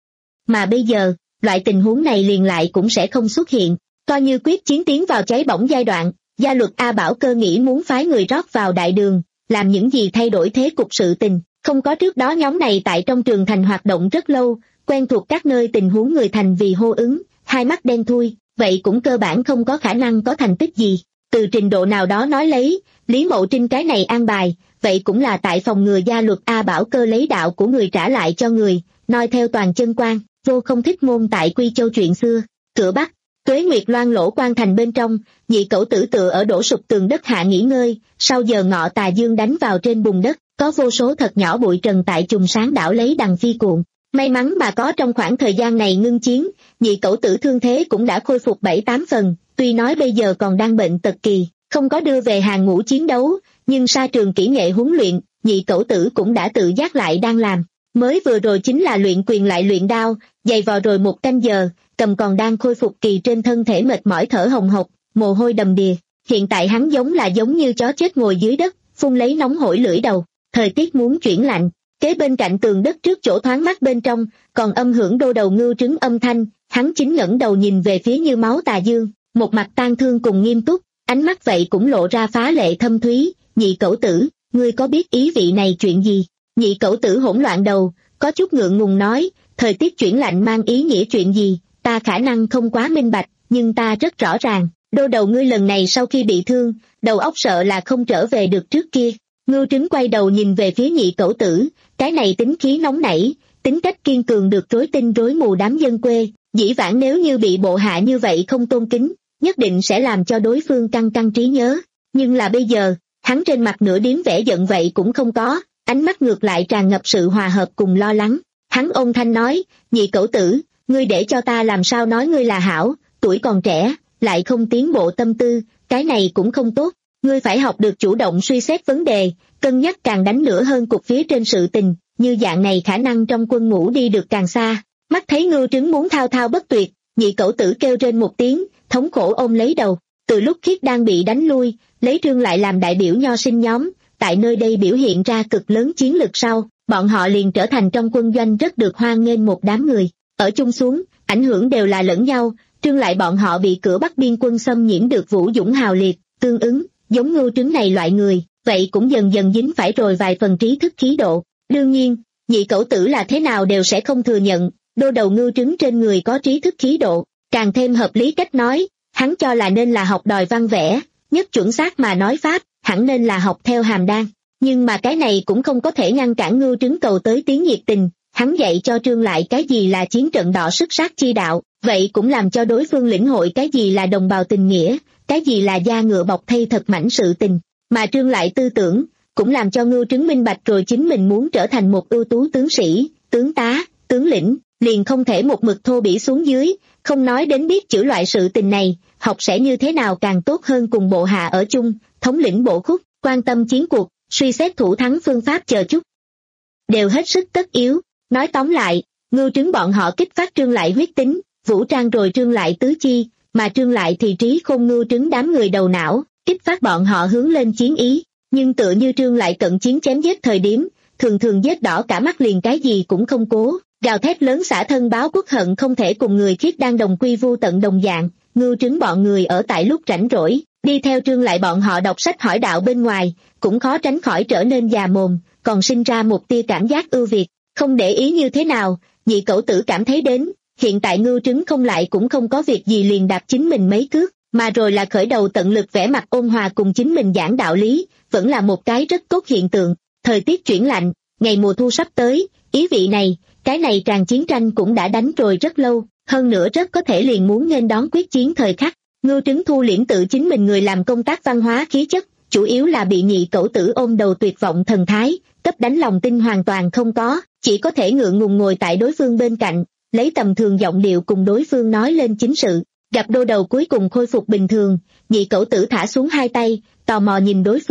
Mà bây giờ, loại tình huống này liền lại cũng sẽ không xuất hiện, coi như quyết chiến tiến vào cháy bỏng giai đoạn, gia luật A Bảo Cơ nghĩ muốn phái người rót vào đại đường, làm những gì thay đổi thế cục sự tình, không có trước đó nhóm này tại trong trường thành hoạt động rất lâu, quen thuộc các nơi tình huống người thành vì hô ứng, hai mắt đen thui, vậy cũng cơ bản không có khả năng có thành tích gì. Từ trình độ nào đó nói lấy, Lý Mậu Trinh cái này an bài, vậy cũng là tại phòng ngừa gia luật A Bảo Cơ lấy đạo của người trả lại cho người, noi theo toàn chân quan, vô không thích ngôn tại Quy Châu chuyện xưa. Cửa Bắc, Tuế Nguyệt loan lỗ quan thành bên trong, Nhị Cẩu Tử tựa ở đổ sụp tường đất hạ nghỉ ngơi, sau giờ ngọ tà dương đánh vào trên bùn đất, có vô số thật nhỏ bụi trần tại trùng sáng đảo lấy đằng phi cuộn. May mắn mà có trong khoảng thời gian này ngưng chiến, Nhị Cẩu Tử thương thế cũng đã khôi phục bảy tám phần, tuy nói bây giờ còn đang bệnh tật kỳ, không có đưa về hàng ngũ chiến đấu, nhưng sa trường kỹ nghệ huấn luyện, Nhị Cẩu Tử cũng đã tự giác lại đang làm. Mới vừa rồi chính là luyện quyền lại luyện đao, dày vò rồi một canh giờ, cầm còn đang khôi phục kỳ trên thân thể mệt mỏi thở hồng hộc, mồ hôi đầm đìa. Hiện tại hắn giống là giống như chó chết ngồi dưới đất, phun lấy nóng hổi lưỡi đầu. Thời tiết muốn chuyển lạnh, kế bên cạnh tường đất trước chỗ thoáng mắt bên trong, còn âm hưởng đô đầu ngưu trứng âm thanh, hắn chính ngẩng đầu nhìn về phía Như Máu Tà Dương, một mặt tang thương cùng nghiêm túc, ánh mắt vậy cũng lộ ra phá lệ thâm thúy. Nhị Cẩu Tử, ngươi có biết ý vị này chuyện gì? Nhị Cẩu Tử hỗn loạn đầu, có chút ngượng ngùng nói, thời tiết chuyển lạnh mang ý nghĩa chuyện gì, ta khả năng không quá minh bạch, nhưng ta rất rõ ràng, đô đầu ngươi lần này sau khi bị thương, đầu óc sợ là không trở về được trước kia. Ngưu Trứng quay đầu nhìn về phía Nhị Cẩu Tử, cái này tính khí nóng nảy, tính cách kiên cường được rối tinh rối mù đám dân quê, dĩ vãng nếu như bị bộ hạ như vậy không tôn kính, nhất định sẽ làm cho đối phương căng căng trí nhớ, nhưng là bây giờ, hắn trên mặt nửa điếm vẻ giận vậy cũng không có, ánh mắt ngược lại tràn ngập sự hòa hợp cùng lo lắng. Hắn ôn thanh nói, Nhị Cẩu Tử, ngươi để cho ta làm sao nói ngươi là hảo, tuổi còn trẻ, lại không tiến bộ tâm tư, cái này cũng không tốt, ngươi phải học được chủ động suy xét vấn đề, cân nhắc càng đánh lửa hơn cục phía trên sự tình, như dạng này khả năng trong quân ngũ đi được càng xa. Mắt thấy Ngưu Trứng muốn thao thao bất tuyệt, Nhị Cẩu Tử kêu trên một tiếng, thống khổ ôm lấy đầu. Từ lúc Khiết đang bị đánh lui, lấy Trương lại làm đại biểu nho sinh nhóm, tại nơi đây biểu hiện ra cực lớn chiến lực sau, bọn họ liền trở thành trong quân doanh rất được hoan nghênh một đám người. Ở chung xuống, ảnh hưởng đều là lẫn nhau, Trương lại bọn họ bị cửa Bắc biên quân xâm nhiễm được vũ dũng hào liệt, tương ứng, giống Ngưu Trứng này loại người, vậy cũng dần dần dính phải rồi vài phần trí thức khí độ. Đương nhiên, Nhị Cẩu Tử là thế nào đều sẽ không thừa nhận, đô đầu Ngưu Trứng trên người có trí thức khí độ, càng thêm hợp lý cách nói, hắn cho là nên là học đòi văn vẽ, nhất chuẩn xác mà nói pháp, hẳn nên là học theo Hàm Đan. Nhưng mà cái này cũng không có thể ngăn cản Ngưu Trứng cầu tới tiếng nhiệt tình, hắn dạy cho Trương lại cái gì là chiến trận đỏ sức sát chi đạo, vậy cũng làm cho đối phương lĩnh hội cái gì là đồng bào tình nghĩa, cái gì là da ngựa bọc thây thật mảnh sự tình, mà Trương lại tư tưởng, cũng làm cho Ngưu Trứng minh bạch rồi chính mình muốn trở thành một ưu tú tướng sĩ, tướng tá, tướng lĩnh, liền không thể một mực thô bỉ xuống dưới, không nói đến biết chữ loại sự tình này, học sẽ như thế nào càng tốt hơn cùng bộ hạ ở chung, thống lĩnh bộ khúc, quan tâm chiến cuộc, suy xét thủ thắng phương pháp chờ chút. Đều hết sức tất yếu, nói tóm lại, Ngưu Trứng bọn họ kích phát Trương lại huyết tính, vũ trang rồi Trương lại tứ chi, mà Trương lại thì trí khôn Ngưu Trứng đám người đầu não, kích phát bọn họ hướng lên chiến ý, nhưng tựa như Trương lại cận chiến chém giết thời điểm, thường thường giết đỏ cả mắt liền cái gì cũng không cố, gào thét lớn xả thân báo quốc hận không thể cùng người Khiết đang đồng quy vu tận đồng dạng. Ngưu Trứng bọn người ở tại lúc rảnh rỗi, đi theo Trương lại bọn họ đọc sách hỏi đạo bên ngoài, cũng khó tránh khỏi trở nên già mồm, còn sinh ra một tia cảm giác ưu việt, không để ý như thế nào, Nhị Cẩu Tử cảm thấy đến, hiện tại Ngưu Trứng không lại cũng không có việc gì liền đạp chính mình mấy cước, mà rồi là khởi đầu tận lực vẻ mặt ôn hòa cùng chính mình giảng đạo lý, vẫn là một cái rất tốt hiện tượng. Thời tiết chuyển lạnh, ngày mùa thu sắp tới, ý vị này, cái này tràn chiến tranh cũng đã đánh rồi rất lâu, hơn nữa rất có thể liền muốn nghênh đón quyết chiến thời khắc. Ngưu Trứng thu liễm tự chính mình người làm công tác văn hóa khí chất, chủ yếu là bị Nhị Cẩu Tử ôm đầu tuyệt vọng thần thái, cấp đánh lòng tin hoàn toàn không có, chỉ có thể ngượng ngùng ngồi tại đối phương bên cạnh, lấy tầm thường giọng điệu cùng đối phương nói lên chính sự. Gặp đô đầu cuối cùng khôi phục bình thường, Nhị Cẩu Tử thả xuống hai tay, tò mò nhìn đối phương,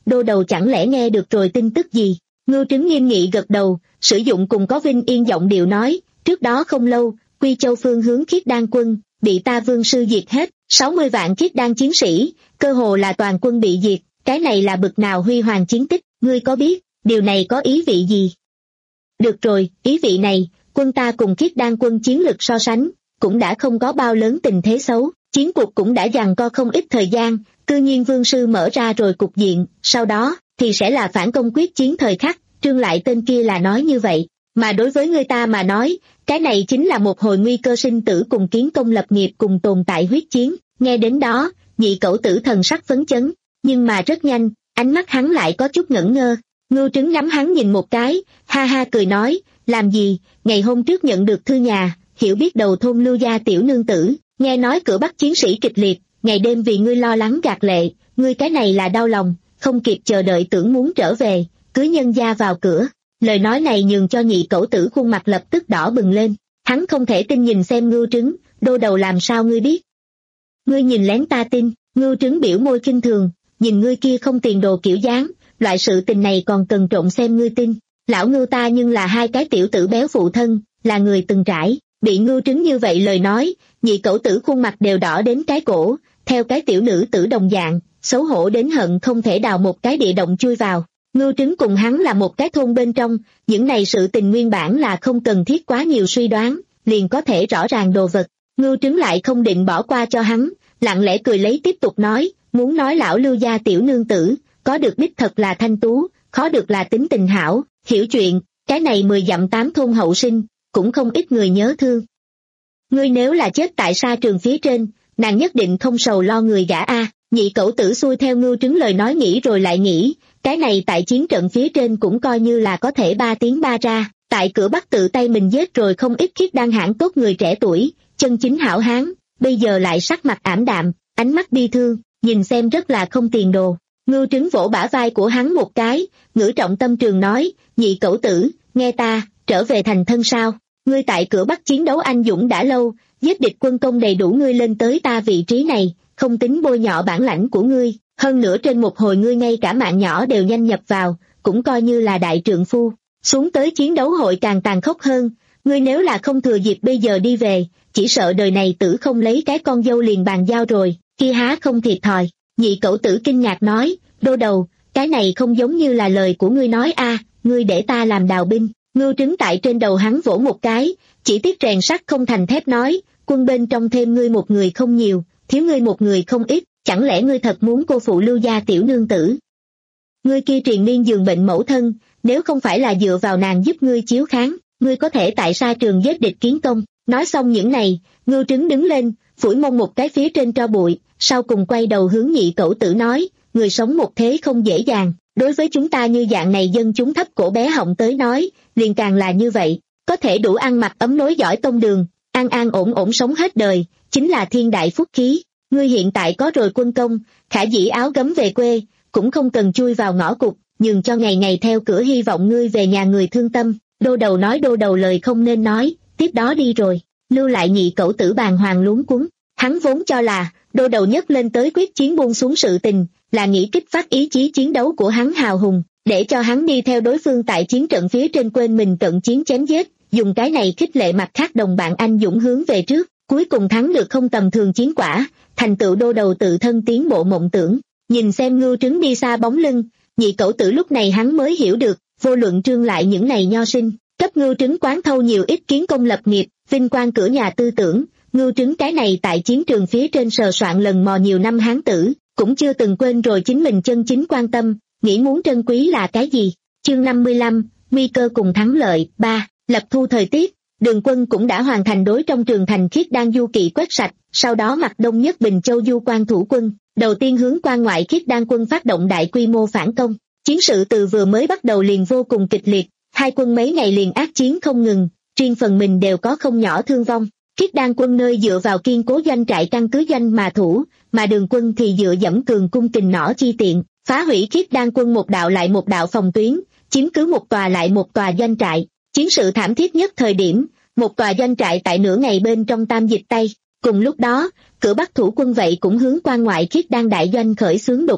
đô đầu chẳng lẽ nghe được rồi tin tức gì? Ngưu Trứng nghiêm nghị gật đầu, sử dụng cùng có vinh yên giọng điệu nói, trước đó không lâu, Quy Châu phương hướng Khiết Đan quân, bị ta vương sư diệt hết, sáu mươi vạn Khiết Đan chiến sĩ, cơ hồ là toàn quân bị diệt, cái này là bực nào huy hoàng chiến tích, ngươi có biết, điều này có ý vị gì? Được rồi, ý vị này, quân ta cùng Khiết Đan quân chiến lực so sánh, cũng đã không có bao lớn tình thế xấu, chiến cuộc cũng đã giằng co không ít thời gian, cư nhiên vương sư mở ra rồi cục diện, sau đó, thì sẽ là phản công quyết chiến thời khắc, Trương Lại tên kia là nói như vậy, mà đối với người ta mà nói, cái này chính là một hồi nguy cơ sinh tử cùng kiến công lập nghiệp cùng tồn tại huyết chiến, nghe đến đó, nhị cẩu tử thần sắc phấn chấn, nhưng mà rất nhanh, ánh mắt hắn lại có chút ngẩn ngơ, Ngưu Trứng ngắm hắn nhìn một cái, ha ha cười nói, làm gì, ngày hôm trước nhận được thư nhà, hiểu biết đầu thôn Lưu gia tiểu nương tử, nghe nói cửa Bắc chiến sĩ kịch liệt, ngày đêm vì ngươi lo lắng gạt lệ, ngươi cái này là đau lòng, không kịp chờ đợi tưởng muốn trở về, cưới nhân gia vào cửa. Lời nói này nhường cho nhị cẩu tử khuôn mặt lập tức đỏ bừng lên, hắn không thể tin nhìn xem Ngưu Trứng, đô đầu làm sao ngươi biết? Ngươi nhìn lén ta tin, Ngưu Trứng biểu môi khinh thường, nhìn ngươi kia không tiền đồ kiểu dáng, loại sự tình này còn cần trộn xem ngươi tin, lão Ngưu ta nhưng là hai cái tiểu tử béo phụ thân, là người từng trải, bị Ngưu Trứng như vậy lời nói, nhị cẩu tử khuôn mặt đều đỏ đến cái cổ, theo cái tiểu nữ tử đồng dạng, xấu hổ đến hận không thể đào một cái địa động chui vào. Ngưu Trứng cùng hắn là một cái thôn bên trong, những này sự tình nguyên bản là không cần thiết quá nhiều suy đoán, liền có thể rõ ràng đồ vật. Ngưu Trứng lại không định bỏ qua cho hắn, lặng lẽ cười lấy tiếp tục nói, muốn nói lão Lưu gia tiểu nương tử, có được đích thật là thanh tú, khó được là tính tình hảo, hiểu chuyện, cái này mười dặm tám thôn hậu sinh, cũng không ít người nhớ thương. Ngươi nếu là chết tại sa trường phía trên, nàng nhất định không sầu lo người gả a. Nhị cẩu tử xuôi theo Ngưu Trứng lời nói nghĩ rồi lại nghĩ, cái này tại chiến trận phía trên cũng coi như là có thể ba tiếng ba ra, tại cửa Bắc tự tay mình giết rồi không ít Khiết Đan hãn tốt người trẻ tuổi, chân chính hảo hán, bây giờ lại sắc mặt ảm đạm, ánh mắt bi thương, nhìn xem rất là không tiền đồ. Ngưu Trứng vỗ bả vai của hắn một cái, ngữ trọng tâm trường nói, nhị cẩu tử, nghe ta, trở về thành thân sao, ngươi tại cửa Bắc chiến đấu anh dũng đã lâu, giết địch quân công đầy đủ ngươi lên tới ta vị trí này, không tính bôi nhọ bản lãnh của ngươi, hơn nữa trên một hồi ngươi ngay cả mạng nhỏ đều nhanh nhập vào, cũng coi như là đại trượng phu, xuống tới chiến đấu hội càng tàn khốc hơn, ngươi nếu là không thừa dịp bây giờ đi về, chỉ sợ đời này tử không lấy cái con dâu liền bàn giao rồi, kia há không thiệt thòi. Nhị cẩu tử kinh ngạc nói, đô đầu, cái này không giống như là lời của ngươi nói a, ngươi để ta làm đào binh. Ngưu Trứng tại trên đầu hắn vỗ một cái, chỉ tiếc rèn sắt không thành thép nói, quân bên trong thêm ngươi một người không nhiều, thiếu ngươi một người không ít, chẳng lẽ ngươi thật muốn cô phụ Lưu gia tiểu nương tử? Ngươi kia triền miên giường bệnh mẫu thân, nếu không phải là dựa vào nàng giúp ngươi chiếu kháng, ngươi có thể tại sa trường giết địch kiến công. Nói xong những này, Ngưu Trứng đứng lên, phủi mông một cái phía trên tro bụi, sau cùng quay đầu hướng nhị cẩu tử nói, người sống một thế không dễ dàng, đối với chúng ta như dạng này dân chúng thấp cổ bé họng tới nói, liền càng là như vậy, có thể đủ ăn mặc ấm nối giỏi tông đường, an an ổn ổn sống hết đời, chính là thiên đại phúc khí. Ngươi hiện tại có rồi quân công, khả dĩ áo gấm về quê, cũng không cần chui vào ngõ cụt, nhường cho ngày ngày theo cửa hy vọng ngươi về nhà người thương tâm. Đô đầu nói đô đầu lời không nên nói, tiếp đó đi rồi, lưu lại nhị cẩu tử bàng hoàng luống cuống. Hắn vốn cho là, đô đầu nhất lên tới quyết chiến buông xuống sự tình, là nghĩ kích phát ý chí chiến đấu của hắn hào hùng, để cho hắn đi theo đối phương tại chiến trận phía trên quên mình cận chiến chém giết, dùng cái này khích lệ mặt khác đồng bạn anh dũng hướng về trước, cuối cùng thắng được không tầm thường chiến quả, thành tựu đô đầu tự thân tiến bộ mộng tưởng. Nhìn xem Ngưu Trứng đi xa bóng lưng, nhị cẩu tử lúc này hắn mới hiểu được, vô luận Trương Lại những này nho sinh, cấp Ngưu Trứng quán thâu nhiều ít kiến công lập nghiệp, vinh quang cửa nhà tư tưởng, Ngưu Trứng cái này tại chiến trường phía trên sờ soạn lần mò nhiều năm hán tử, cũng chưa từng quên rồi chính mình chân chính quan tâm, nghĩ muốn trân quý là cái gì. Chương năm mươi lăm, nguy cơ cùng thắng lợi. Ba. Lập thu thời tiết, Đường Quân cũng đã hoàn thành đối trong trường thành Khiết Đan du kỵ quét sạch, sau đó mặt đông nhất Bình Châu du quan thủ quân, đầu tiên hướng quan ngoại Khiết Đan quân phát động đại quy mô phản công. Chiến sự từ vừa mới bắt đầu liền vô cùng kịch liệt, hai quân mấy ngày liền ác chiến không ngừng, riêng phần mình đều có không nhỏ thương vong. Khiết Đan quân nơi dựa vào kiên cố doanh trại căn cứ doanh mà thủ, mà Đường Quân thì dựa dẫm cường cung kình nỏ chi tiện, phá hủy Khiết Đan quân một đạo lại một đạo phòng tuyến, chiếm cứ một tòa lại một tòa doanh trại. Chiến sự thảm thiết nhất thời điểm, một tòa doanh trại tại nửa ngày bên trong tam dịch tay. Cùng lúc đó, cửa Bắc thủ quân vậy cũng hướng quan ngoại Khiết Đan đại doanh khởi xướng đột kích,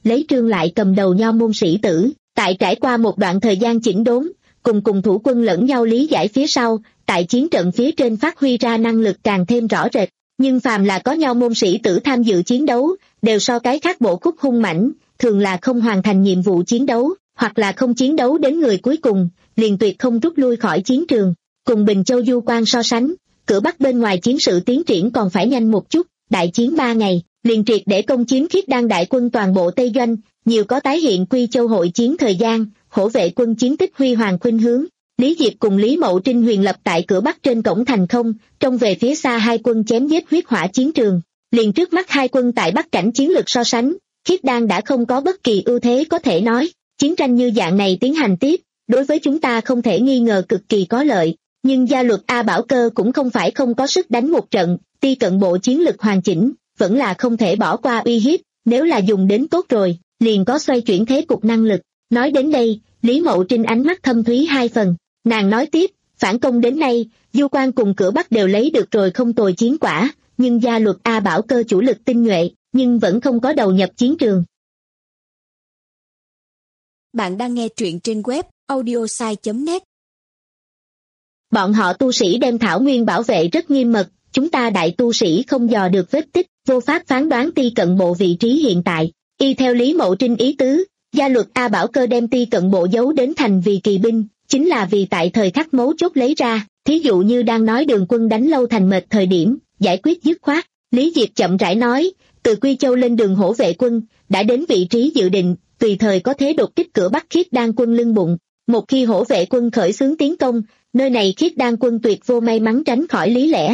lấy Trương lại cầm đầu nho môn sĩ tử, tại trải qua một đoạn thời gian chỉnh đốn, cùng cùng thủ quân lẫn nhau lý giải phía sau, tại chiến trận phía trên phát huy ra năng lực càng thêm rõ rệt. Nhưng phàm là có nho môn sĩ tử tham dự chiến đấu, đều so cái khác bộ khúc hung mãnh, thường là không hoàn thành nhiệm vụ chiến đấu, hoặc là không chiến đấu đến người cuối cùng, liền tuyệt không rút lui khỏi chiến trường. Cùng Bình Châu du quan so sánh, cửa Bắc bên ngoài chiến sự tiến triển còn phải nhanh một chút, đại chiến ba ngày, liền triệt để công chiếm Khiết Đan đại quân toàn bộ Tây Doanh, nhiều có tái hiện Quy Châu hội chiến thời gian, hổ vệ quân chiến tích huy hoàng khuynh hướng. Lý Diệp cùng Lý Mậu Trinh huyền lập tại cửa Bắc trên cổng thành không, trông về phía xa hai quân chém giết huyết hỏa chiến trường. Liền trước mắt hai quân tại Bắc cảnh chiến lược so sánh, Khiết Đan đã không có bất kỳ ưu thế có thể nói, chiến tranh như dạng này tiến hành tiếp, đối với chúng ta không thể nghi ngờ cực kỳ có lợi, nhưng gia luật A Bảo Cơ cũng không phải không có sức đánh một trận, Ti Cận Bộ chiến lực hoàn chỉnh, vẫn là không thể bỏ qua uy hiếp, nếu là dùng đến tốt rồi, liền có xoay chuyển thế cục năng lực. Nói đến đây, Lý Mậu Trinh ánh mắt thâm thúy hai phần, nàng nói tiếp, phản công đến nay, Du Quan cùng cửa Bắc đều lấy được rồi không tồi chiến quả, nhưng gia luật A Bảo Cơ chủ lực tinh nhuệ, nhưng vẫn không có đầu nhập chiến trường. Bạn đang nghe truyện trên web audiosai chấm net. Bọn họ tu sĩ đem thảo nguyên bảo vệ rất nghiêm mật, chúng ta đại tu sĩ không dò được vết tích, vô pháp phán đoán Ti Cận Bộ vị trí hiện tại. Y theo Lý Mậu Trinh ý tứ, gia luật A Bảo Cơ đem Ti Cận Bộ giấu đến thành vì kỳ binh, chính là vì tại thời khắc mấu chốt lấy ra, thí dụ như đang nói Đường quân đánh lâu thành mệt thời điểm, giải quyết dứt khoát. Lý Diệp chậm rãi nói, từ Quy Châu lên đường hổ vệ quân, đã đến vị trí dự định, tùy thời có thế đột kích cửa Bắc Khiết Đan quân lưng bụng. Một khi hổ vệ quân khởi xướng tiến công, nơi này Khiết Đan quân tuyệt vô may mắn tránh khỏi lý lẽ.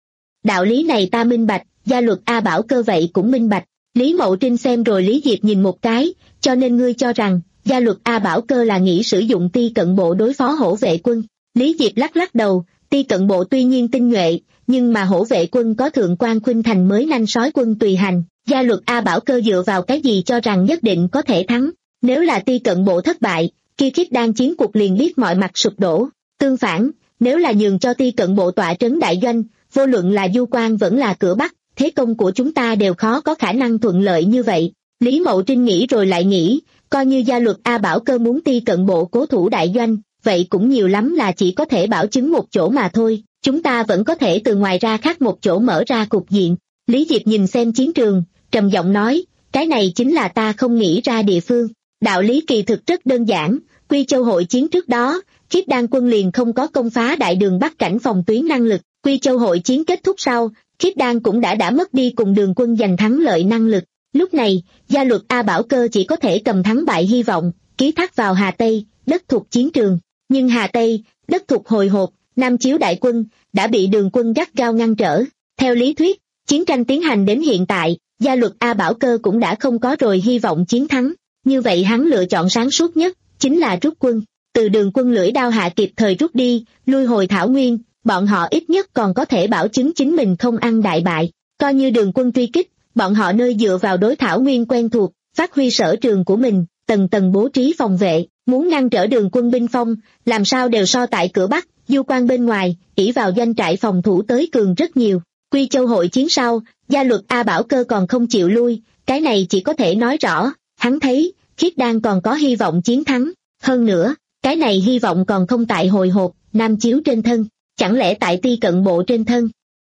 Đạo lý này ta minh bạch, gia luật A Bảo Cơ vậy cũng minh bạch. Lý Mậu Trinh xem rồi Lý Diệp nhìn một cái, cho nên ngươi cho rằng, gia luật A Bảo Cơ là nghĩ sử dụng Ti Cận Bộ đối phó hổ vệ quân. Lý Diệp lắc lắc đầu, Ti Cận Bộ tuy nhiên tinh nhuệ, nhưng mà hổ vệ quân có thượng quan Khuynh Thành mới nanh sói quân tùy hành, gia luật A Bảo Cơ dựa vào cái gì cho rằng nhất định có thể thắng. Nếu là Ti Cận Bộ thất bại, kia Khiết Đan chiến cuộc liền biết mọi mặt sụp đổ. Tương phản, nếu là nhường cho Ti Cận Bộ tọa trấn đại doanh, vô luận là Du Quan vẫn là cửa Bắc, thế công của chúng ta đều khó có khả năng thuận lợi như vậy. Lý Mậu Trinh nghĩ rồi lại nghĩ, coi như gia luật A Bảo Cơ muốn Ti Cận Bộ cố thủ đại doanh, vậy cũng nhiều lắm là chỉ có thể bảo chứng một chỗ mà thôi, chúng ta vẫn có thể từ ngoài ra khác một chỗ mở ra cục diện. Lý Diệp nhìn xem chiến trường, trầm giọng nói, cái này chính là ta không nghĩ ra địa phương. Đạo lý kỳ thực rất đơn giản, Quy Châu hội chiến trước đó, Khiết Đan quân liền không có công phá đại đường Bắc cảnh phòng tuyến năng lực, Quy Châu hội chiến kết thúc sau, Khiết Đan cũng đã đã mất đi cùng đường quân giành thắng lợi năng lực. Lúc này, gia luật A Bảo Cơ chỉ có thể cầm thắng bại hy vọng, ký thác vào Hà Tây, đất thuộc chiến trường. Nhưng Hà Tây, đất thuộc hồi hộp, Nam Chiếu đại quân, đã bị đường quân gắt gao ngăn trở. Theo lý thuyết, chiến tranh tiến hành đến hiện tại, gia luật A Bảo Cơ cũng đã không có rồi hy vọng chiến thắng. Như vậy hắn lựa chọn sáng suốt nhất, chính là rút quân. Từ đường quân lưỡi đao hạ kịp thời rút đi, lui hồi Thảo Nguyên, bọn họ ít nhất còn có thể bảo chứng chính mình không ăn đại bại. Coi như đường quân truy kích, bọn họ nơi dựa vào đối Thảo Nguyên quen thuộc, phát huy sở trường của mình, tầng tầng bố trí phòng vệ, muốn ngăn trở đường quân binh phong, làm sao đều so tại cửa Bắc, Du Quan bên ngoài, ỷ vào doanh trại phòng thủ tới cường rất nhiều. Quy Châu hội chiến sau, gia luật A Bảo Cơ còn không chịu lui, cái này chỉ có thể nói rõ, hắn thấy, Khiết Đan còn có hy vọng chiến thắng. Hơn nữa, cái này hy vọng còn không tại hồi hộp, Nam Chiếu trên thân, chẳng lẽ tại Ti Cận Bộ trên thân?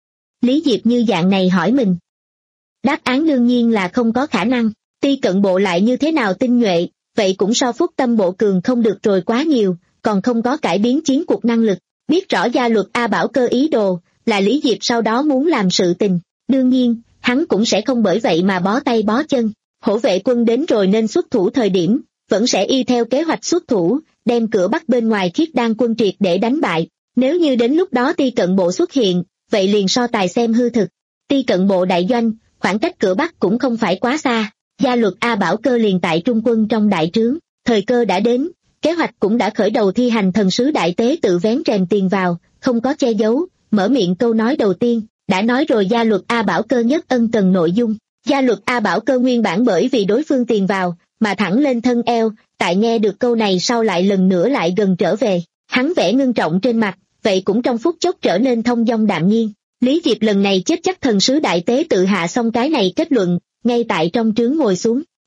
Lý Diệp như dạng này hỏi mình. Đáp án đương nhiên là không có khả năng, Ti Cận Bộ lại như thế nào tinh nhuệ, vậy cũng so Phúc Tâm Bộ cường không được rồi quá nhiều, còn không có cải biến chiến cuộc năng lực. Biết rõ gia luật A Bảo Cơ ý đồ, là Lý Diệp sau đó muốn làm sự tình, đương nhiên, hắn cũng sẽ không bởi vậy mà bó tay bó chân. Hổ vệ quân đến rồi nên xuất thủ thời điểm, vẫn sẽ y theo kế hoạch xuất thủ, đem cửa Bắc bên ngoài Khiết Đan quân triệt để đánh bại. Nếu như đến lúc đó Ti Cận Bộ xuất hiện, vậy liền so tài xem hư thực. Ti Cận Bộ đại doanh, khoảng cách cửa Bắc cũng không phải quá xa, gia luật A Bảo Cơ liền tại trung quân trong đại trướng, thời cơ đã đến, kế hoạch cũng đã khởi đầu thi hành. Thần sứ đại tế tự vén rèm tiền vào, không có che giấu, mở miệng câu nói đầu tiên, đã nói rồi gia luật A Bảo Cơ nhất ân cần nội dung. Gia luật A Bảo Cơ nguyên bản bởi vì đối phương tiền vào, mà thẳng lên thân eo, tại nghe được câu này sau lại lần nữa lại gần trở về, hắn vẻ ngưng trọng trên mặt, vậy cũng trong phút chốc trở nên thông dong đạm nhiên. Lý Diệp lần này chết chắc thần sứ đại tế tự hạ xong cái này kết luận, ngay tại trong trướng ngồi xuống,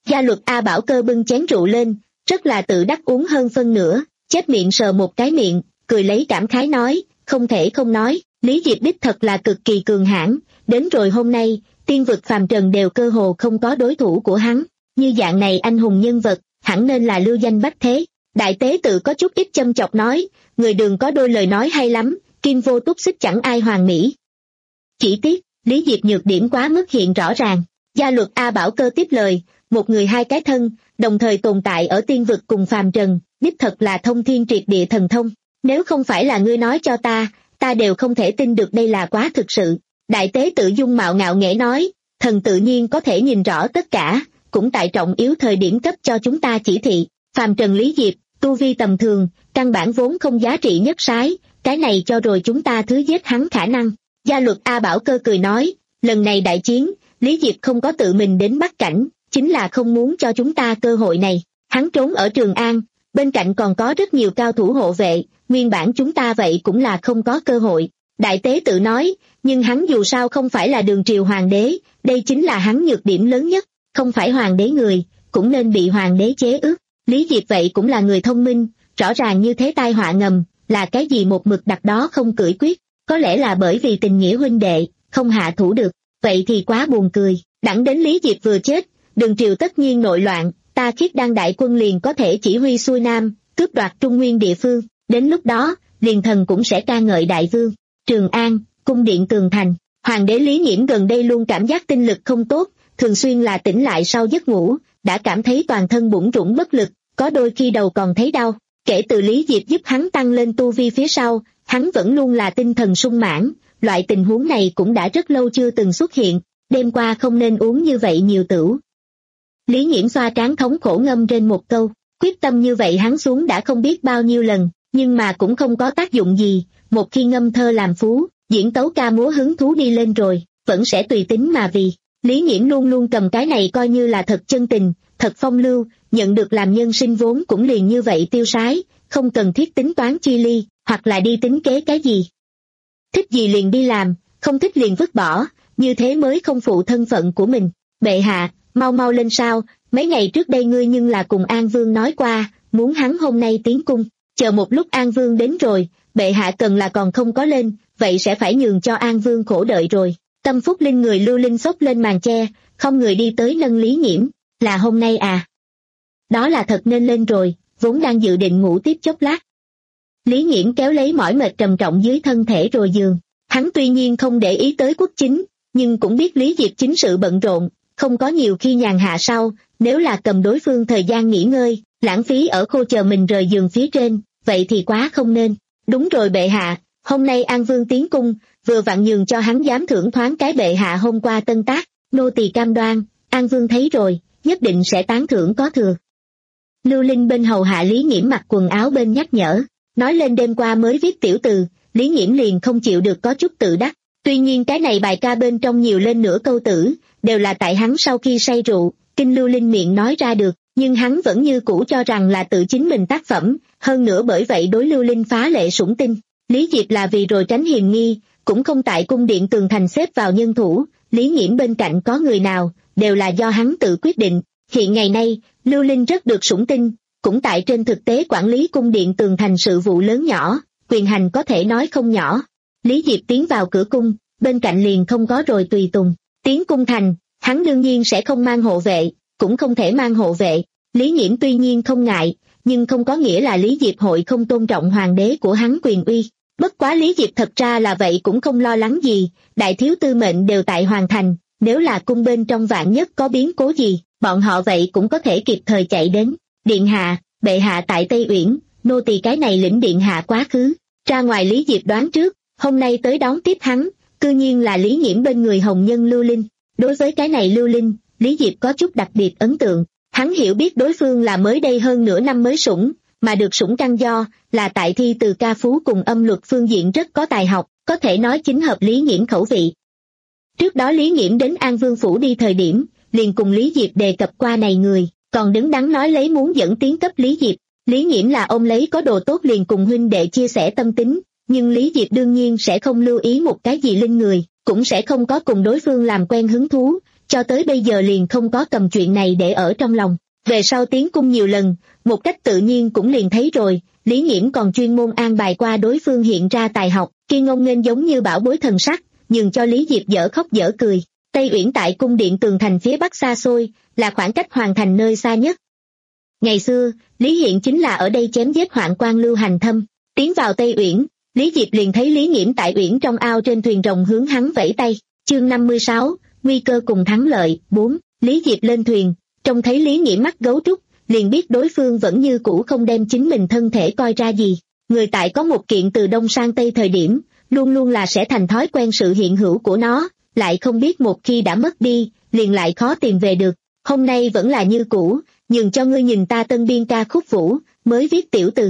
Gia luật A Bảo Cơ bưng chén rượu lên, rất là tự đắc uống hơn phân nửa, chép miệng sờ một cái miệng, cười lấy cảm khái nói, không thể không nói, Lý Diệp đích thật là cực kỳ cường hãn, đến rồi hôm nay, tiên vực phàm trần đều cơ hồ không có đối thủ của hắn, như dạng này anh hùng nhân vật, hẳn nên là lưu danh bách thế. Đại tế tự có chút ít châm chọc nói, người Đường có đôi lời nói hay lắm, kim vô túc xích chẳng ai hoàn mỹ. Chỉ tiếc, Lý Diệp nhược điểm quá mức hiện rõ ràng. Gia luật A Bảo Cơ tiếp lời, một người hai cái thân, đồng thời tồn tại ở tiên vực cùng phàm trần, đích thật là thông thiên triệt địa thần thông. Nếu không phải là ngươi nói cho ta, ta đều không thể tin được đây là quá thực sự. Đại tế tự dung mạo ngạo nghễ nói, thần tự nhiên có thể nhìn rõ tất cả, cũng tại trọng yếu thời điểm cấp cho chúng ta chỉ thị. Phàm trần Lý Diệp, tu vi tầm thường, căn bản vốn không giá trị nhất sái, cái này cho rồi chúng ta thứ giết hắn khả năng. Gia luật A Bảo Cơ cười nói, lần này đại chiến, Lý Diệp không có tự mình đến Bắc Cảnh, chính là không muốn cho chúng ta cơ hội này. Hắn trốn ở Trường An, bên cạnh còn có rất nhiều cao thủ hộ vệ, nguyên bản chúng ta vậy cũng là không có cơ hội. Đại tế tự nói, nhưng hắn dù sao không phải là Đường triều hoàng đế, đây chính là hắn nhược điểm lớn nhất, không phải hoàng đế người, cũng nên bị hoàng đế chế ước. Lý Diệp vậy cũng là người thông minh, rõ ràng như thế tai họa ngầm, là cái gì một mực đặt đó không cưỡi quyết, có lẽ là bởi vì tình nghĩa huynh đệ, không hạ thủ được, vậy thì quá buồn cười. Đẳng đến Lý Diệp vừa chết, Đường triều tất nhiên nội loạn, ta Khiết Đan đại quân liền có thể chỉ huy xuôi nam, cướp đoạt Trung Nguyên địa phương, đến lúc đó, liền thần cũng sẽ ca ngợi đại vương. Trường An, cung điện tường thành, hoàng đế Lý Nghiễm gần đây luôn cảm giác tinh lực không tốt, thường xuyên là tỉnh lại sau giấc ngủ, đã cảm thấy toàn thân bủn rủn bất lực, có đôi khi đầu còn thấy đau. Kể từ Lý Diệp giúp hắn tăng lên tu vi phía sau, hắn vẫn luôn là tinh thần sung mãn, loại tình huống này cũng đã rất lâu chưa từng xuất hiện, đêm qua không nên uống như vậy nhiều tửu. Lý Nghiễm xoa trán thống khổ ngâm trên một câu, quyết tâm như vậy hắn xuống đã không biết bao nhiêu lần, nhưng mà cũng không có tác dụng gì, một khi ngâm thơ làm phú, diễn tấu ca múa hứng thú đi lên rồi, vẫn sẽ tùy tính mà vì. Lý Nghiễm luôn luôn cầm cái này coi như là thật chân tình, thật phong lưu, nhận được làm nhân sinh vốn cũng liền như vậy tiêu sái, không cần thiết tính toán chi ly, hoặc là đi tính kế cái gì. Thích gì liền đi làm, không thích liền vứt bỏ, như thế mới không phụ thân phận của mình. Bệ hạ, mau mau lên sao, mấy ngày trước đây ngươi nhưng là cùng An Vương nói qua, muốn hắn hôm nay tiến cung, chờ một lúc An Vương đến rồi, bệ hạ cần là còn không có lên, vậy sẽ phải nhường cho An Vương khổ đợi rồi. Tâm phúc linh người Lưu Linh xốc lên màn che, không người đi tới nâng Lý Nghiễm, là hôm nay à? Đó là thật nên lên rồi, vốn đang dự định ngủ tiếp chốc lát. Lý Nghiễm kéo lấy mỏi mệt trầm trọng dưới thân thể rồi giường, hắn tuy nhiên không để ý tới quốc chính, nhưng cũng biết Lý Diệp chính sự bận rộn, không có nhiều khi nhàn hạ sau, nếu là cầm đối phương thời gian nghỉ ngơi, lãng phí ở khô chờ mình rời giường phía trên, vậy thì quá không nên. Đúng rồi bệ hạ, hôm nay An Vương tiến cung, vừa vặn nhường cho hắn dám thưởng thoáng cái bệ hạ hôm qua tân tác, nô tỳ cam đoan, An Vương thấy rồi, nhất định sẽ tán thưởng có thừa. Lưu Linh bên hầu hạ Lý Nghiễm mặc quần áo bên nhắc nhở, nói lên đêm qua mới viết tiểu từ, Lý Nghiễm liền không chịu được có chút tự đắc, tuy nhiên cái này bài ca bên trong nhiều lên nửa câu tử, đều là tại hắn sau khi say rượu, kinh Lưu Linh miệng nói ra được, nhưng hắn vẫn như cũ cho rằng là tự chính mình tác phẩm, hơn nữa bởi vậy đối Lưu Linh phá lệ sủng tin. Lý Diệp là vì rồi tránh hiềm nghi, cũng không tại cung điện tường thành xếp vào nhân thủ, Lý Nghiễm bên cạnh có người nào, đều là do hắn tự quyết định. Hiện ngày nay, Lưu Linh rất được sủng tin, cũng tại trên thực tế quản lý cung điện tường thành sự vụ lớn nhỏ, quyền hành có thể nói không nhỏ. Lý Diệp tiến vào cửa cung, bên cạnh liền không có rồi tùy tùng. Tiến cung thành, hắn đương nhiên sẽ không mang hộ vệ, cũng không thể mang hộ vệ. Lý Nghiễm tuy nhiên không ngại, nhưng không có nghĩa là Lý Diệp hội không tôn trọng hoàng đế của hắn quyền uy. Bất quá Lý Diệp thật ra là vậy cũng không lo lắng gì, đại thiếu tư mệnh đều tại hoàng thành, nếu là cung bên trong vạn nhất có biến cố gì, bọn họ vậy cũng có thể kịp thời chạy đến. Điện hạ, bệ hạ tại Tây Uyển, nô tỳ cái này lĩnh điện hạ quá khứ. Ra ngoài Lý Diệp đoán trước, hôm nay tới đón tiếp hắn, cư nhiên là Lý Nghiễm bên người hồng nhân Lưu Linh. Đối với cái này Lưu Linh, Lý Diệp có chút đặc biệt ấn tượng. Hắn hiểu biết đối phương là mới đây hơn nửa năm mới sủng, mà được sủng căn do là tại thi từ ca phú cùng âm luật phương diện rất có tài học, có thể nói chính hợp Lý Nghiễm khẩu vị. Trước đó Lý Nghiễm đến An Vương phủ đi thời điểm, liền cùng Lý Diệp đề cập qua này người, còn đứng đắn nói lấy muốn dẫn tiến cấp Lý Diệp. Lý Nghiễm là ông lấy có đồ tốt liền cùng huynh đệ chia sẻ tâm tính, nhưng Lý Diệp đương nhiên sẽ không lưu ý một cái gì linh người, cũng sẽ không có cùng đối phương làm quen hứng thú, cho tới bây giờ liền không có cầm chuyện này để ở trong lòng. Về sau tiến cung nhiều lần, một cách tự nhiên cũng liền thấy rồi, Lý Nghiễm còn chuyên môn an bài qua đối phương hiện ra tài học, kia ngông nghênh giống như bảo bối thần sắc, nhường cho Lý Diệp dở khóc dở cười. Tây Uyển tại cung điện tường thành phía bắc xa xôi, là khoảng cách hoàng thành nơi xa nhất. Ngày xưa, Lý Hiện chính là ở đây chém giết hoạn quan Lưu Hành Thâm. Tiến vào Tây Uyển, Lý Diệp liền thấy Lý Nghiễm tại uyển trong ao trên thuyền rồng hướng hắn vẫy tay. Chương năm mươi sáu, nguy cơ cùng thắng lợi. Bốn. Lý Diệp lên thuyền, trông thấy Lý Nghiễm mắt gấu trúc, liền biết đối phương vẫn như cũ không đem chính mình thân thể coi ra gì. Người tại có một kiện từ đông sang tây thời điểm, luôn luôn là sẽ thành thói quen sự hiện hữu của nó, lại không biết một khi đã mất đi, liền lại khó tìm về được. Hôm nay vẫn là như cũ, nhường cho ngươi nhìn ta tân biên ca khúc vũ, mới viết tiểu từ.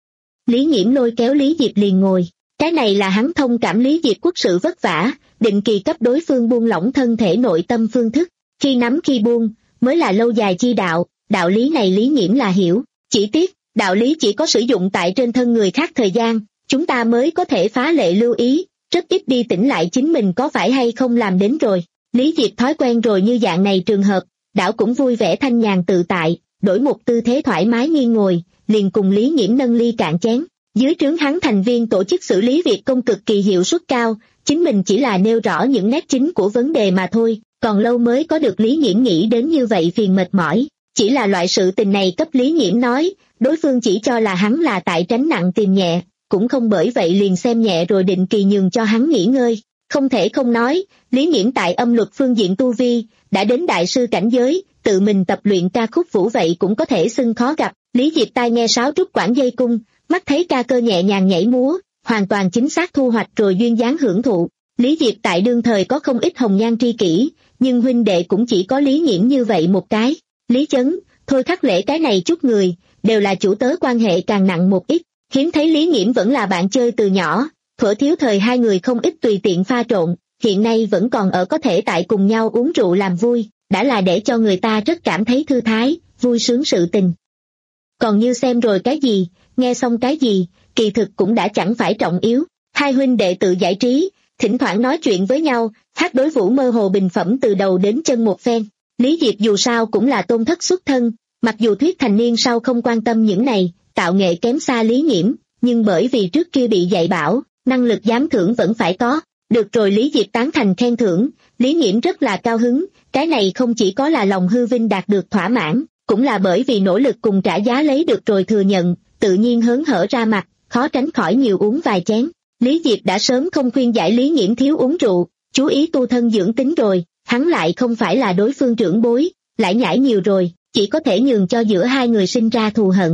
Lý Nghiễm lôi kéo Lý Diệp liền ngồi, cái này là hắn thông cảm Lý Diệp quốc sự vất vả, định kỳ cấp đối phương buông lỏng thân thể nội tâm phương thức, khi nắm khi buông, mới là lâu dài chi đạo, đạo lý này Lý Nghiễm là hiểu, chỉ tiếc, đạo lý chỉ có sử dụng tại trên thân người khác thời gian, chúng ta mới có thể phá lệ lưu ý, rất ít đi tỉnh lại chính mình có phải hay không làm đến rồi. Lý Diệp thói quen rồi như dạng này trường hợp, đảo cũng vui vẻ thanh nhàn tự tại, đổi một tư thế thoải mái nghiêng ngồi, liền cùng Lý Nghiễm nâng ly cạn chén. Dưới trướng hắn thành viên tổ chức xử lý việc công cực kỳ hiệu suất cao, chính mình chỉ là nêu rõ những nét chính của vấn đề mà thôi, còn lâu mới có được Lý Nghiễm nghĩ đến như vậy phiền mệt mỏi. Chỉ là loại sự tình này cấp Lý Nghiễm nói, đối phương chỉ cho là hắn là tại tránh nặng tìm nhẹ, cũng không bởi vậy liền xem nhẹ rồi định kỳ nhường cho hắn nghỉ ngơi. Không thể không nói, Lý Nghiễm tại âm luật phương diện tu vi, đã đến đại sư cảnh giới, tự mình tập luyện ca khúc vũ vậy cũng có thể xưng khó gặp. Lý Diệp tai nghe sáo trúc quản dây cung, mắt thấy ca cơ nhẹ nhàng nhảy múa, hoàn toàn chính xác thu hoạch rồi duyên dáng hưởng thụ. Lý Diệp tại đương thời có không ít hồng nhan tri kỷ, nhưng huynh đệ cũng chỉ có Lý Nghiễm như vậy một cái. Lý Chấn, Thôi Khắc Lễ cái này chút người, đều là chủ tớ quan hệ càng nặng một ít, hiếm thấy Lý Nghiễm vẫn là bạn chơi từ nhỏ, thuở thiếu thời hai người không ít tùy tiện pha trộn, hiện nay vẫn còn ở có thể tại cùng nhau uống rượu làm vui, đã là để cho người ta rất cảm thấy thư thái, vui sướng sự tình. Còn như xem rồi cái gì, nghe xong cái gì, kỳ thực cũng đã chẳng phải trọng yếu, hai huynh đệ tự giải trí, thỉnh thoảng nói chuyện với nhau, hát đối vũ mơ hồ bình phẩm từ đầu đến chân một phen. Lý Diệp dù sao cũng là tôn thất xuất thân, mặc dù thuyết thành niên sau không quan tâm những này, tạo nghệ kém xa Lý Nghiễm, nhưng bởi vì trước kia bị dạy bảo, năng lực giám thưởng vẫn phải có. Được rồi, Lý Diệp tán thành khen thưởng, Lý Nghiễm rất là cao hứng, cái này không chỉ có là lòng hư vinh đạt được thỏa mãn, cũng là bởi vì nỗ lực cùng trả giá lấy được rồi thừa nhận, tự nhiên hớn hở ra mặt, khó tránh khỏi nhiều uống vài chén. Lý Diệp đã sớm không khuyên giải Lý Nghiễm thiếu uống rượu, chú ý tu thân dưỡng tính rồi, hắn lại không phải là đối phương trưởng bối, lại nhảy nhiều rồi, chỉ có thể nhường cho giữa hai người sinh ra thù hận.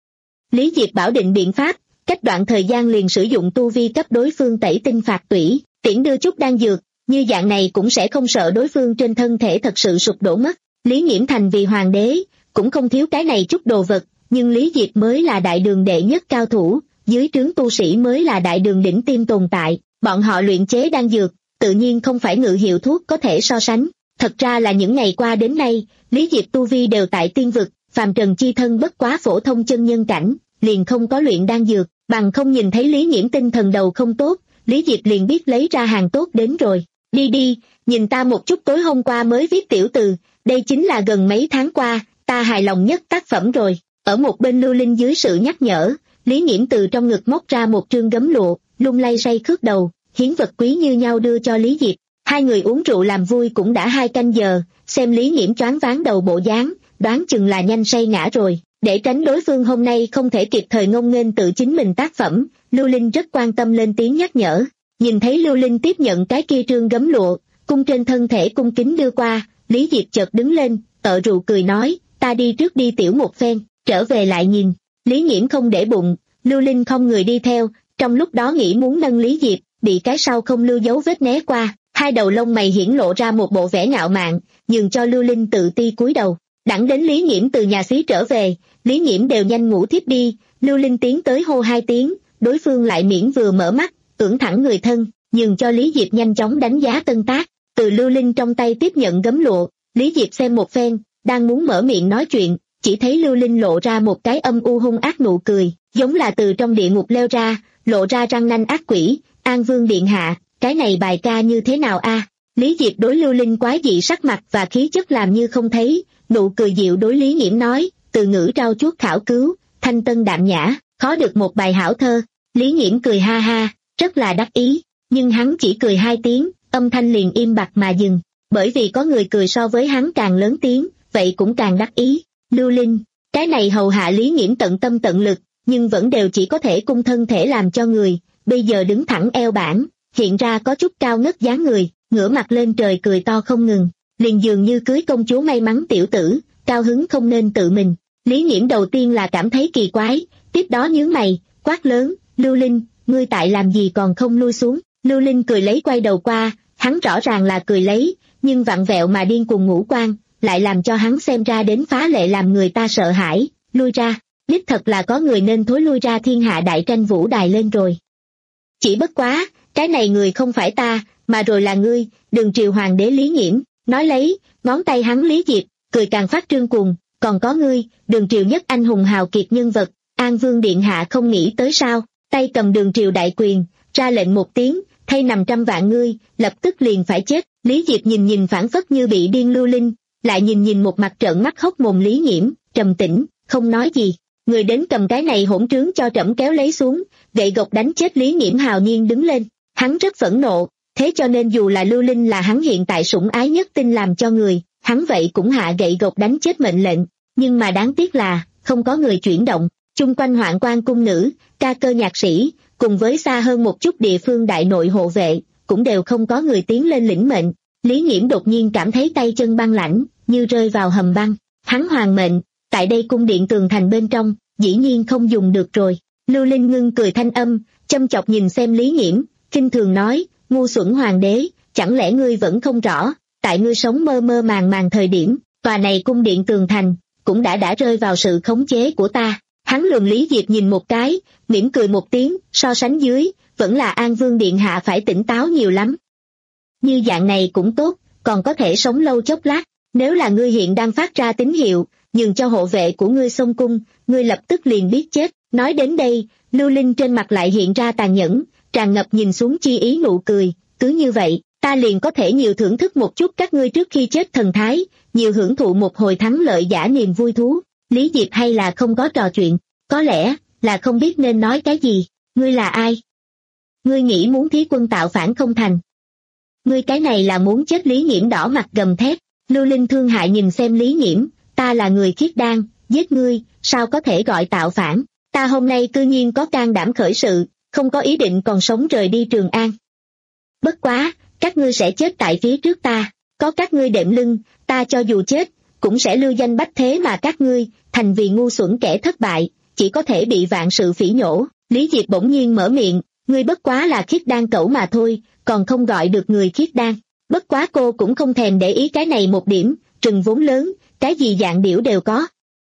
Lý Diệp bảo định biện pháp, cách đoạn thời gian liền sử dụng tu vi cấp đối phương tẩy tinh phạt tủy, tiễn đưa chút đan dược, như dạng này cũng sẽ không sợ đối phương trên thân thể thật sự sụp đổ mất. Lý Nghiễm thành vì hoàng đế, cũng không thiếu cái này chút đồ vật, nhưng Lý Diệp mới là đại đường đệ nhất cao thủ, dưới trướng tu sĩ mới là đại đường đỉnh tiêm tồn tại, bọn họ luyện chế đan dược, tự nhiên không phải ngự hiệu thuốc có thể so sánh. Thật ra là những ngày qua đến nay, Lý Diệp tu vi đều tại tiên vực, phàm trần chi thân bất quá phổ thông chân nhân cảnh, liền không có luyện đan dược, bằng không nhìn thấy Lý Nghiễm tinh thần đầu không tốt, Lý Diệp liền biết lấy ra hàng tốt đến rồi. Đi đi, nhìn ta một chút, tối hôm qua mới viết tiểu từ, đây chính là gần mấy tháng qua, ta hài lòng nhất tác phẩm rồi. Ở một bên Lưu Linh dưới sự nhắc nhở, Lý Nghiễm từ trong ngực móc ra một trương gấm lụa, lung lay say khước đầu, hiến vật quý như nhau đưa cho Lý Diệp. Hai người uống rượu làm vui cũng đã hai canh giờ, xem Lý Nghiễm choáng váng đầu bộ dáng, đoán chừng là nhanh say ngã rồi. Để tránh đối phương hôm nay không thể kịp thời ngông nghênh tự chính mình tác phẩm, Lưu Linh rất quan tâm lên tiếng nhắc nhở. Nhìn thấy Lưu Linh tiếp nhận cái kia trương gấm lụa, cung trên thân thể cung kính đưa qua, Lý Diệp chợt đứng lên, tợ rượu cười nói, ta đi trước đi tiểu một phen, trở về lại nhìn. Lý Nghiễm không để bụng, Lưu Linh không người đi theo, trong lúc đó nghĩ muốn nâng Lý Diệp, bị cái sau không lưu dấu vết né qua, hai đầu lông mày hiển lộ ra một bộ vẻ ngạo mạn, nhường cho Lưu Linh tự ti cúi đầu. Đẳng đến Lý Nghiễm từ nhà xí trở về, Lý Nghiễm đều nhanh ngủ thiếp đi, Lưu Linh tiến tới hô hai tiếng, đối phương lại miễn vừa mở mắt, ưỡn thẳng người thân, nhường cho Lý Diệp nhanh chóng đánh giá tân tác. Từ Lưu Linh trong tay tiếp nhận gấm lụa, Lý Diệp xem một phen, đang muốn mở miệng nói chuyện, chỉ thấy Lưu Linh lộ ra một cái âm u hung ác nụ cười, giống là từ trong địa ngục leo ra, lộ ra răng nanh ác quỷ. An Vương điện hạ, cái này bài ca như thế nào a? Lý Diệp đối Lưu Linh quái dị sắc mặt và khí chất làm như không thấy, nụ cười dịu đối Lý Nghiễm nói, từ ngữ trau chuốt khảo cứu, thanh tân đạm nhã, khó được một bài hảo thơ. Lý Nghiễm cười ha ha, rất là đắc ý, nhưng hắn chỉ cười hai tiếng, âm thanh liền im bặt mà dừng, bởi vì có người cười so với hắn càng lớn tiếng, vậy cũng càng đắc ý. Lưu Linh, cái này hầu hạ Lý Nghiễm tận tâm tận lực, nhưng vẫn đều chỉ có thể cung thân thể làm cho người, bây giờ đứng thẳng eo bản, hiện ra có chút cao ngất dáng người, ngửa mặt lên trời cười to không ngừng, liền dường như cưới công chúa may mắn tiểu tử, cao hứng không nên tự mình. Lý Nghiễm đầu tiên là cảm thấy kỳ quái, tiếp đó nhướng mày, quát lớn, Lưu Linh, ngươi tại làm gì còn không lui xuống. Lưu Linh cười lấy quay đầu qua, hắn rõ ràng là cười lấy, nhưng vặn vẹo mà điên cuồng ngũ quan, lại làm cho hắn xem ra đến phá lệ làm người ta sợ hãi. Lui ra, đích thật là có người nên thối lui ra thiên hạ đại tranh vũ đài lên rồi. Chỉ bất quá, cái này người không phải ta, mà rồi là ngươi, Đường Triều Hoàng đế Lý Nghiễm. Nói lấy, ngón tay hắn Lý Diệp, cười càng phát trương cuồng, còn có ngươi, Đường Triều nhất anh hùng hào kiệt nhân vật, An Vương Điện Hạ không nghĩ tới sao, tay cầm Đường Triều đại quyền, ra lệnh một tiếng, thay nằm trăm vạn ngươi, lập tức liền phải chết. Lý Diệp nhìn nhìn phản phất như bị điên Lưu Linh, lại nhìn nhìn một mặt trợn mắt hốc mồm Lý Nghiễm, trầm tĩnh, không nói gì. Người đến cầm cái này hỗn trướng cho trẫm kéo lấy xuống, gậy gộc đánh chết Lý Nghiễm hào nhiên đứng lên, hắn rất phẫn nộ, thế cho nên dù là Lưu Linh là hắn hiện tại sủng ái nhất tin làm cho người, hắn vậy cũng hạ gậy gộc đánh chết mệnh lệnh, nhưng mà đáng tiếc là, không có người chuyển động, chung quanh hoạn quan cung nữ, ca cơ nhạc sĩ, cùng với xa hơn một chút địa phương đại nội hộ vệ, cũng đều không có người tiến lên lĩnh mệnh. Lý Nghiễm đột nhiên cảm thấy tay chân băng lãnh, như rơi vào hầm băng, hắn hoàng mệnh, tại đây cung điện tường thành bên trong, dĩ nhiên không dùng được rồi. Lưu Linh ngưng cười thanh âm, châm chọc nhìn xem Lý Nghiễm, khinh thường nói, ngu xuẩn hoàng đế, chẳng lẽ ngươi vẫn không rõ, tại ngươi sống mơ mơ màng màng thời điểm, tòa này cung điện tường thành, cũng đã đã rơi vào sự khống chế của ta. Hắn lườm Lý Diệp nhìn một cái, mỉm cười một tiếng, so sánh dưới, vẫn là An Vương Điện Hạ phải tỉnh táo nhiều lắm. Như dạng này cũng tốt, còn có thể sống lâu chốc lát, nếu là ngươi hiện đang phát ra tín hiệu, nhường cho hộ vệ của ngươi xông cung, ngươi lập tức liền biết chết. Nói đến đây, Lưu Linh trên mặt lại hiện ra tàn nhẫn, tràn ngập nhìn xuống chi ý nụ cười, cứ như vậy, ta liền có thể nhiều thưởng thức một chút các ngươi trước khi chết thần thái, nhiều hưởng thụ một hồi thắng lợi giả niềm vui thú. Lý Diệp hay là không có trò chuyện, có lẽ là không biết nên nói cái gì. Ngươi là ai? Ngươi nghĩ muốn thí quân tạo phản không thành? Ngươi cái này là muốn chết. Lý Nghiễm đỏ mặt gầm thét. Lưu Linh thương hại nhìn xem Lý Nghiễm, ta là người khiết đan, giết ngươi, sao có thể gọi tạo phản? Ta hôm nay cư nhiên có can đảm khởi sự, không có ý định còn sống rời đi Trường An. Bất quá, các ngươi sẽ chết tại phía trước ta, có các ngươi đệm lưng, ta cho dù chết, cũng sẽ lưu danh bách thế mà các ngươi, thành vì ngu xuẩn kẻ thất bại, chỉ có thể bị vạn sự phỉ nhổ. Lý Diệp bỗng nhiên mở miệng, ngươi bất quá là khiết đan cẩu mà thôi, còn không gọi được người khiết đan. Bất quá cô cũng không thèm để ý cái này một điểm, trừng vốn lớn, cái gì dạng điểu đều có.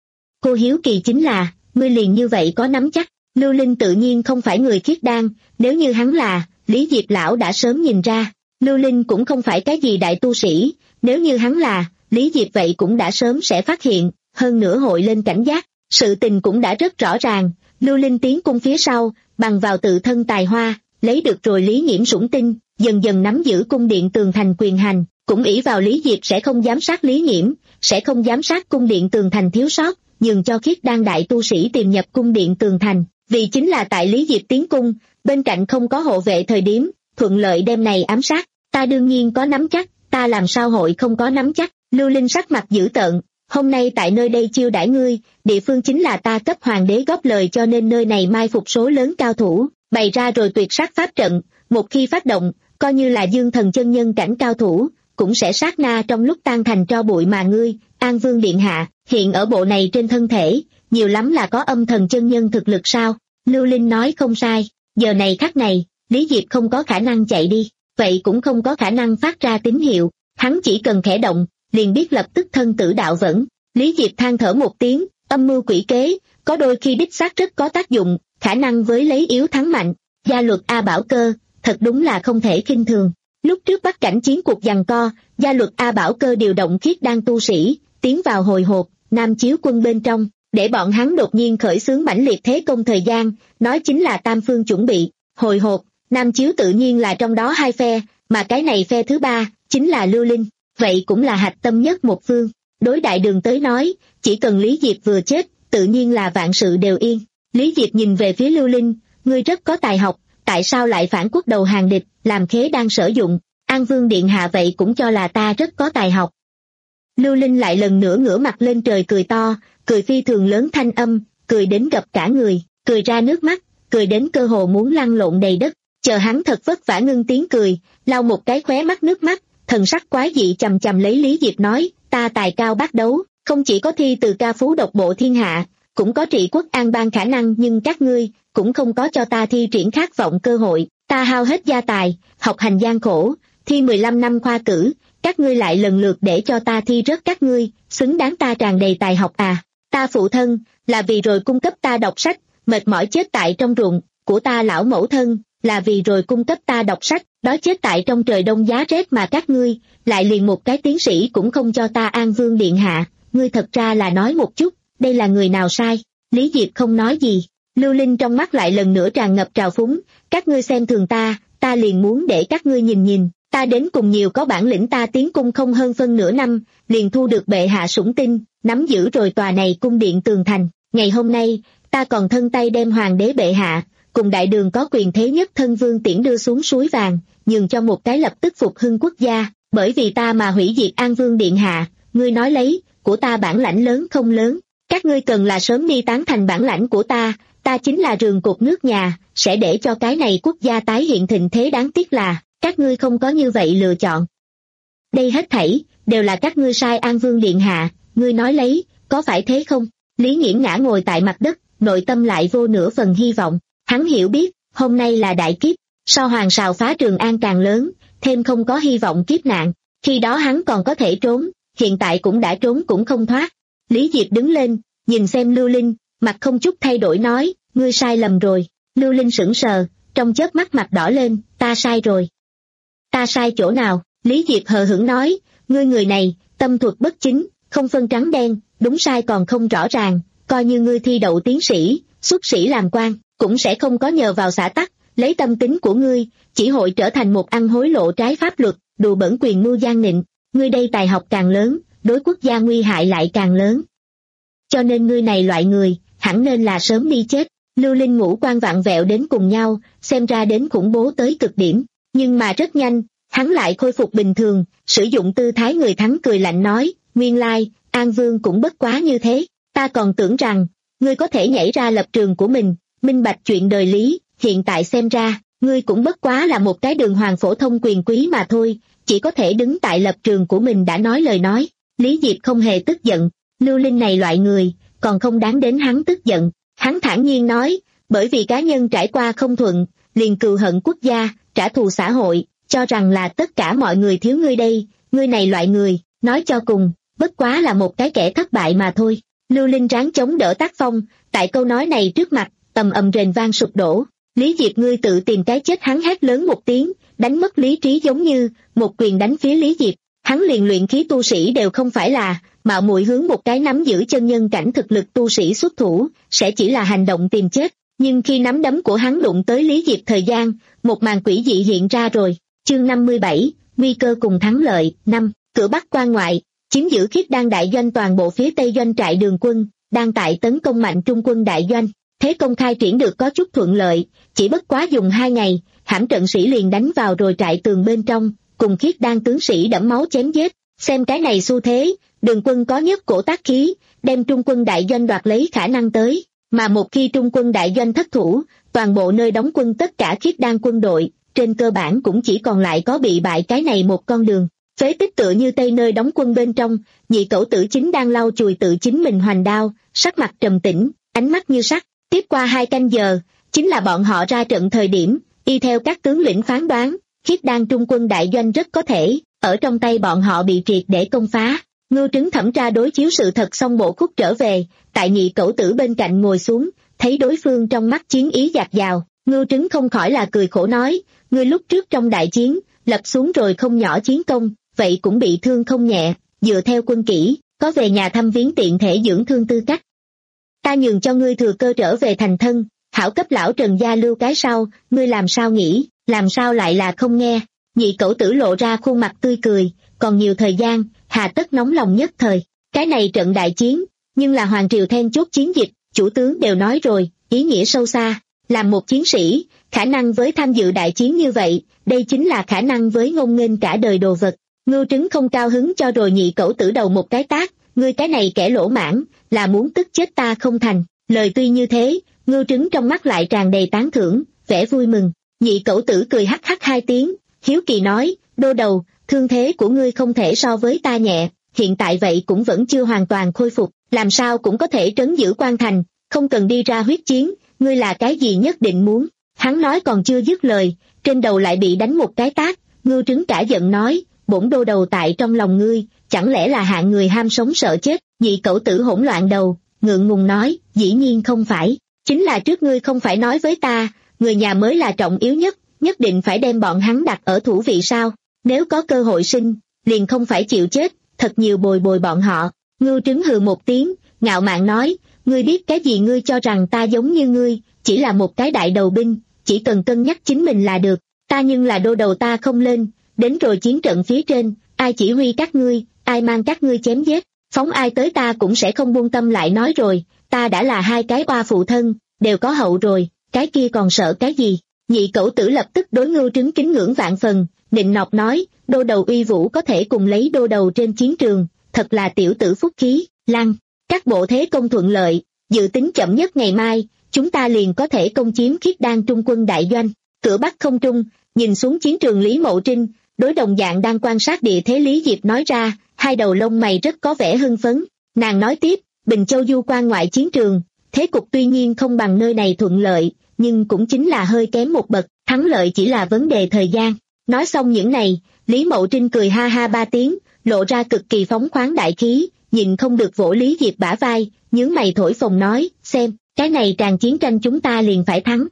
Cô hiếu kỳ chính là, ngươi liền như vậy có nắm chắc? Lưu Linh tự nhiên không phải người khiết đan, nếu như hắn là, Lý Diệp lão đã sớm nhìn ra. Lưu Linh cũng không phải cái gì đại tu sĩ, nếu như hắn là, Lý Diệp vậy cũng đã sớm sẽ phát hiện, hơn nữa hội lên cảnh giác. Sự tình cũng đã rất rõ ràng, Lưu Linh tiến cung phía sau, bằng vào tự thân tài hoa, lấy được rồi Lý Nghiễm sủng tinh, dần dần nắm giữ cung điện tường thành quyền hành, cũng ỷ vào Lý Diệp sẽ không giám sát Lý Nghiễm, sẽ không giám sát cung điện tường thành thiếu sót, nhường cho khiết đan đại tu sĩ tìm nhập cung điện tường thành, vì chính là tại Lý Diệp tiến cung, bên cạnh không có hộ vệ thời điểm, thuận lợi đem này ám sát. Ta đương nhiên có nắm chắc, ta làm sao hội không có nắm chắc? Lưu Linh sắc mặt dữ tợn, hôm nay tại nơi đây chiêu đãi ngươi, địa phương chính là ta cấp hoàng đế góp lời cho nên nơi này mai phục số lớn cao thủ, bày ra rồi tuyệt sát pháp trận, một khi phát động, coi như là dương thần chân nhân cảnh cao thủ, cũng sẽ sát na trong lúc tan thành tro bụi mà ngươi, An Vương Điện Hạ, hiện ở bộ này trên thân thể, nhiều lắm là có âm thần chân nhân thực lực sao? Lưu Linh nói không sai, giờ này khắc này, Lý Diệp không có khả năng chạy đi, vậy cũng không có khả năng phát ra tín hiệu, hắn chỉ cần khẽ động, liền biết lập tức thân tử đạo vẫn. Lý Diệp than thở một tiếng, âm mưu quỷ kế, có đôi khi đích xác rất có tác dụng, khả năng với lấy yếu thắng mạnh, gia luật A Bảo Cơ, thật đúng là không thể khinh thường. Lúc trước Bắc Cảnh chiến cuộc giằng co, gia luật A Bảo Cơ điều động khiết đan tu sĩ, tiến vào hồi hộp, Nam Chiếu quân bên trong, để bọn hắn đột nhiên khởi xướng mãnh liệt thế công thời gian, nói chính là tam phương chuẩn bị, hồi hộp, Nam Chiếu tự nhiên là trong đó hai phe, mà cái này phe thứ ba, chính là Lưu Linh, vậy cũng là hạch tâm nhất một phương. Đối Đại Đường tới nói, chỉ cần Lý Diệp vừa chết, tự nhiên là vạn sự đều yên. Lý Diệp nhìn về phía Lưu Linh, ngươi rất có tài học, tại sao lại phản quốc đầu hàng địch, làm khế đang sử dụng, An Vương Điện Hạ vậy cũng cho là ta rất có tài học. Lưu Linh lại lần nữa ngửa mặt lên trời cười to, cười phi thường lớn thanh âm, cười đến gập cả người, cười ra nước mắt, cười đến cơ hồ muốn lăn lộn đầy đất. Chờ hắn thật vất vả ngưng tiếng cười, lau một cái khóe mắt nước mắt, thần sắc quái dị chầm chầm lấy Lý Diệp nói, ta tài cao bát đấu, không chỉ có thi từ ca phú độc bộ thiên hạ, cũng có trị quốc an bang khả năng, nhưng các ngươi cũng không có cho ta thi triển khát vọng cơ hội. Ta hao hết gia tài, học hành gian khổ, thi mười lăm năm khoa cử, các ngươi lại lần lượt để cho ta thi rớt các ngươi, xứng đáng ta tràn đầy tài học à? Ta phụ thân là vì rồi cung cấp ta đọc sách, mệt mỏi chết tại trong ruộng của ta, lão mẫu thân là vì rồi cung cấp ta đọc sách, đó chết tại trong trời đông giá rét, mà các ngươi lại liền một cái tiến sĩ cũng không cho ta. An Vương Điện Hạ, ngươi thật ra là nói một chút, đây là người nào sai? Lý Diệp không nói gì. Lưu Linh trong mắt lại lần nữa tràn ngập trào phúng, các ngươi xem thường ta, ta liền muốn để các ngươi nhìn nhìn, ta đến cùng nhiều có bản lĩnh. Ta tiến cung không hơn phân nửa năm, liền thu được bệ hạ sủng tin, nắm giữ rồi tòa này cung điện tường thành. Ngày hôm nay, ta còn thân tay đem hoàng đế bệ hạ, cùng Đại Đường có quyền thế nhất thân Vương Tiễn đưa xuống suối vàng, nhường cho một cái lập tức phục hưng quốc gia, bởi vì ta mà hủy diệt An Vương Điện Hạ. Ngươi nói lấy, của ta bản lãnh lớn không lớn? Các ngươi cần là sớm đi tán thành bản lãnh của ta, ta chính là rường cột nước nhà, sẽ để cho cái này quốc gia tái hiện thịnh thế. Đáng tiếc là, các ngươi không có như vậy lựa chọn. Đây hết thảy, đều là các ngươi sai. An Vương Điện Hạ, ngươi nói lấy, có phải thế không? Lý Nghiễn ngã ngồi tại mặt đất, nội tâm lại vô nửa phần hy vọng. Hắn hiểu biết, hôm nay là đại kiếp, so hoàng sào phá Trường An càng lớn, thêm không có hy vọng kiếp nạn. Khi đó hắn còn có thể trốn, hiện tại cũng đã trốn cũng không thoát. Lý Diệp đứng lên, nhìn xem Lưu Linh, mặt không chút thay đổi nói, ngươi sai lầm rồi. Lưu Linh sững sờ, trong chớp mắt mặt đỏ lên, ta sai rồi. Ta sai chỗ nào? Lý Diệp hờ hững nói, ngươi người này, tâm thuật bất chính, không phân trắng đen, đúng sai còn không rõ ràng, coi như ngươi thi đậu tiến sĩ, xuất sĩ làm quan, cũng sẽ không có nhờ vào xã tắc, lấy tâm tính của ngươi, chỉ hội trở thành một ăn hối lộ trái pháp luật, đùa bỡn quyền mưu gian nịnh. Ngươi đây tài học càng lớn, đối quốc gia nguy hại lại càng lớn. Cho nên ngươi này loại người, hẳn nên là sớm đi chết. Lưu Linh ngũ quan vặn vẹo đến cùng nhau, xem ra đến khủng bố tới cực điểm, nhưng mà rất nhanh, hắn lại khôi phục bình thường, sử dụng tư thái người thắng cười lạnh nói, nguyên lai, An Vương cũng bất quá như thế, ta còn tưởng rằng, ngươi có thể nhảy ra lập trường của mình, minh bạch chuyện đời lý, hiện tại xem ra, ngươi cũng bất quá là một cái đường hoàng phổ thông quyền quý mà thôi, chỉ có thể đứng tại lập trường của mình đã nói lời nói. Lý Diệp không hề tức giận, Lưu Linh này loại người, còn không đáng đến hắn tức giận. Hắn thản nhiên nói, bởi vì cá nhân trải qua không thuận, liền cừu hận quốc gia, trả thù xã hội, cho rằng là tất cả mọi người thiếu ngươi đây, ngươi này loại người, nói cho cùng, bất quá là một cái kẻ thất bại mà thôi. Lưu Linh ráng chống đỡ tác phong, tại câu nói này trước mặt, tầm ầm rền vang sụp đổ. Lý Diệp, ngươi tự tìm cái chết! Hắn hét lớn một tiếng, đánh mất lý trí, giống như một quyền đánh phía Lý Diệp. Hắn liền luyện khí tu sĩ đều không phải là, mạo muội hướng một cái nắm giữ chân nhân cảnh thực lực tu sĩ xuất thủ, sẽ chỉ là hành động tìm chết. Nhưng khi nắm đấm của hắn đụng tới Lý Diệp thời gian, một màn quỷ dị hiện ra rồi. Chương năm mươi bảy, nguy cơ cùng thắng lợi. Năm, cửa Bắc quan ngoại, chiếm giữ Khiết Đan đại doanh toàn bộ phía tây doanh trại Đường quân, đang tại tấn công mạnh Trung quân đại doanh. Thế công khai triển được có chút thuận lợi, chỉ bất quá dùng hai ngày, hãm trận sĩ liền đánh vào rồi trại tường bên trong, cùng Khiết Đan tướng sĩ đẫm máu chém giết. Xem cái này xu thế, Đường quân có nhất cổ tác khí, đem Trung quân đại doanh đoạt lấy khả năng tới, mà một khi Trung quân đại doanh thất thủ, toàn bộ nơi đóng quân tất cả Khiết Đan quân đội, trên cơ bản cũng chỉ còn lại có bị bại cái này một con đường. Phế tích tựa như tây nơi đóng quân bên trong, nhị cẩu tử chính đang lau chùi tự chính mình hoành đao, sắc mặt trầm tĩnh, ánh mắt như sắt. Tiếp qua hai canh giờ, chính là bọn họ ra trận thời điểm, y theo các tướng lĩnh phán đoán, Khiết Đan Trung quân đại doanh rất có thể, ở trong tay bọn họ bị triệt để công phá. Ngưu Trứng thẩm tra đối chiếu sự thật xong bộ khúc trở về, tại nhị cẩu tử bên cạnh ngồi xuống, thấy đối phương trong mắt chiến ý dạt dào, Ngưu Trứng không khỏi là cười khổ nói, ngươi lúc trước trong đại chiến, lập xuống rồi không nhỏ chiến công, vậy cũng bị thương không nhẹ, dựa theo quân kỷ, có về nhà thăm viếng tiện thể dưỡng thương tư cách. Ta nhường cho ngươi thừa cơ trở về thành thân, hảo cấp lão Trần gia lưu cái sau, ngươi làm sao nghĩ, làm sao lại là không nghe. Nhị cẩu tử lộ ra khuôn mặt tươi cười, còn nhiều thời gian, hà tất nóng lòng nhất thời. Cái này trận đại chiến, nhưng là hoàng triều then chốt chiến dịch, chủ tướng đều nói rồi, ý nghĩa sâu xa. Làm một chiến sĩ, khả năng với tham dự đại chiến như vậy, đây chính là khả năng với ngông nghênh cả đời đồ vật. Ngưu Trứng không cao hứng cho rồi nhị cẩu tử đầu một cái tát, ngươi cái này kẻ lỗ mãng, là muốn tức chết ta không thành. Lời tuy như thế, Ngưu Trứng trong mắt lại tràn đầy tán thưởng, vẻ vui mừng. Nhị cẩu tử cười hắc hắc hai tiếng, hiếu kỳ nói, đô đầu, thương thế của ngươi không thể so với ta nhẹ, hiện tại vậy cũng vẫn chưa hoàn toàn khôi phục, làm sao cũng có thể trấn giữ quan thành, không cần đi ra huyết chiến, ngươi là cái gì nhất định muốn. Hắn nói còn chưa dứt lời, trên đầu lại bị đánh một cái tát. Ngưu Trứng cả giận nói, bổn đô đầu tại trong lòng ngươi, chẳng lẽ là hạng người ham sống sợ chết. Nhị cẩu tử hỗn loạn đầu, ngượng ngùng nói, dĩ nhiên không phải, chính là trước ngươi không phải nói với ta, người nhà mới là trọng yếu nhất, nhất định phải đem bọn hắn đặt ở thủ vị sao, nếu có cơ hội sinh, liền không phải chịu chết, thật nhiều bồi bồi bọn họ. Ngưu Trứng hừ một tiếng, ngạo mạn nói, ngươi biết cái gì, ngươi cho rằng ta giống như ngươi, chỉ là một cái đại đầu binh, chỉ cần cân nhắc chính mình là được, ta nhưng là đô đầu ta không lên, đến rồi chiến trận phía trên, ai chỉ huy các ngươi, ai mang các ngươi chém giết, phóng ai tới ta cũng sẽ không buông tâm. Lại nói rồi, ta đã là hai cái oa phụ thân, đều có hậu rồi, cái kia còn sợ cái gì. Nhị cẩu tử lập tức đối Ngưu Trứng kính ngưỡng vạn phần, nịnh nọt nói, đô đầu uy vũ có thể cùng lấy đô đầu trên chiến trường, thật là tiểu tử phúc khí. Lăng, các bộ thế công thuận lợi, dự tính chậm nhất ngày mai, chúng ta liền có thể công chiếm Khiết Đan trung quân đại doanh. Cửa bắc không trung, nhìn xuống chiến trường Lý Mậu Trinh, đối đồng dạng đang quan sát địa thế Lý Diệp nói ra, hai đầu lông mày rất có vẻ hưng phấn. Nàng nói tiếp, Bình Châu du quan ngoại chiến trường, thế cục tuy nhiên không bằng nơi này thuận lợi, nhưng cũng chính là hơi kém một bậc, thắng lợi chỉ là vấn đề thời gian. Nói xong những này, Lý Mậu Trinh cười ha ha ba tiếng, lộ ra cực kỳ phóng khoáng đại khí, nhìn không được vỗ Lý Diệp bả vai, nhướng mày thổi phồng nói, xem, cái này tràn chiến tranh chúng ta liền phải thắng.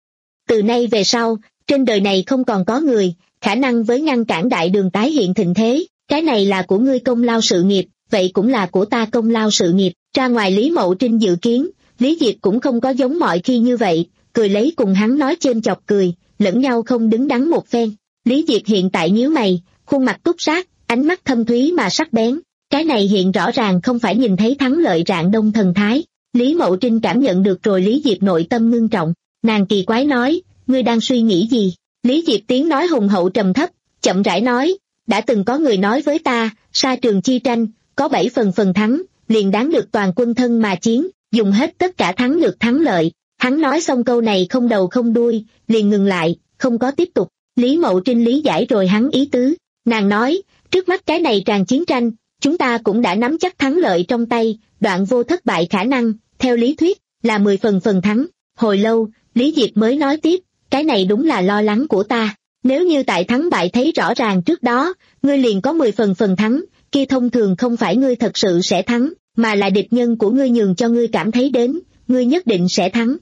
Từ nay về sau, trên đời này không còn có người, khả năng với ngăn cản đại đường tái hiện thịnh thế, cái này là của ngươi công lao sự nghiệp, vậy cũng là của ta công lao sự nghiệp. Ra ngoài Lý Mậu Trinh dự kiến, Lý Diệp cũng không có giống mọi khi như vậy, cười lấy cùng hắn nói chêm chọc cười, lẫn nhau không đứng đắn một phen. Lý Diệp hiện tại nhíu mày, khuôn mặt túc sát, ánh mắt thâm thúy mà sắc bén, cái này hiện rõ ràng không phải nhìn thấy thắng lợi rạng đông thần thái. Lý Mậu Trinh cảm nhận được rồi Lý Diệp nội tâm ngưng trọng, nàng kỳ quái nói, ngươi đang suy nghĩ gì? Lý Diệp tiếng nói hùng hậu trầm thấp, chậm rãi nói, đã từng có người nói với ta, sa trường chi tranh, có bảy phần phần thắng, liền đáng được toàn quân thân mà chiến, dùng hết tất cả thắng được thắng lợi. Hắn nói xong câu này không đầu không đuôi, liền ngừng lại, không có tiếp tục. Lý Mậu Trinh lý giải rồi hắn ý tứ, nàng nói, trước mắt cái này tràn chiến tranh, chúng ta cũng đã nắm chắc thắng lợi trong tay, đoạn vô thất bại khả năng, theo lý thuyết, là mười phần phần thắng. Hồi lâu, Lý Diệp mới nói tiếp, cái này đúng là lo lắng của ta, nếu như tại thắng bại thấy rõ ràng trước đó, ngươi liền có mười phần phần thắng, kia thông thường không phải ngươi thật sự sẽ thắng, mà là địch nhân của ngươi nhường cho ngươi cảm thấy đến, ngươi nhất định sẽ thắng.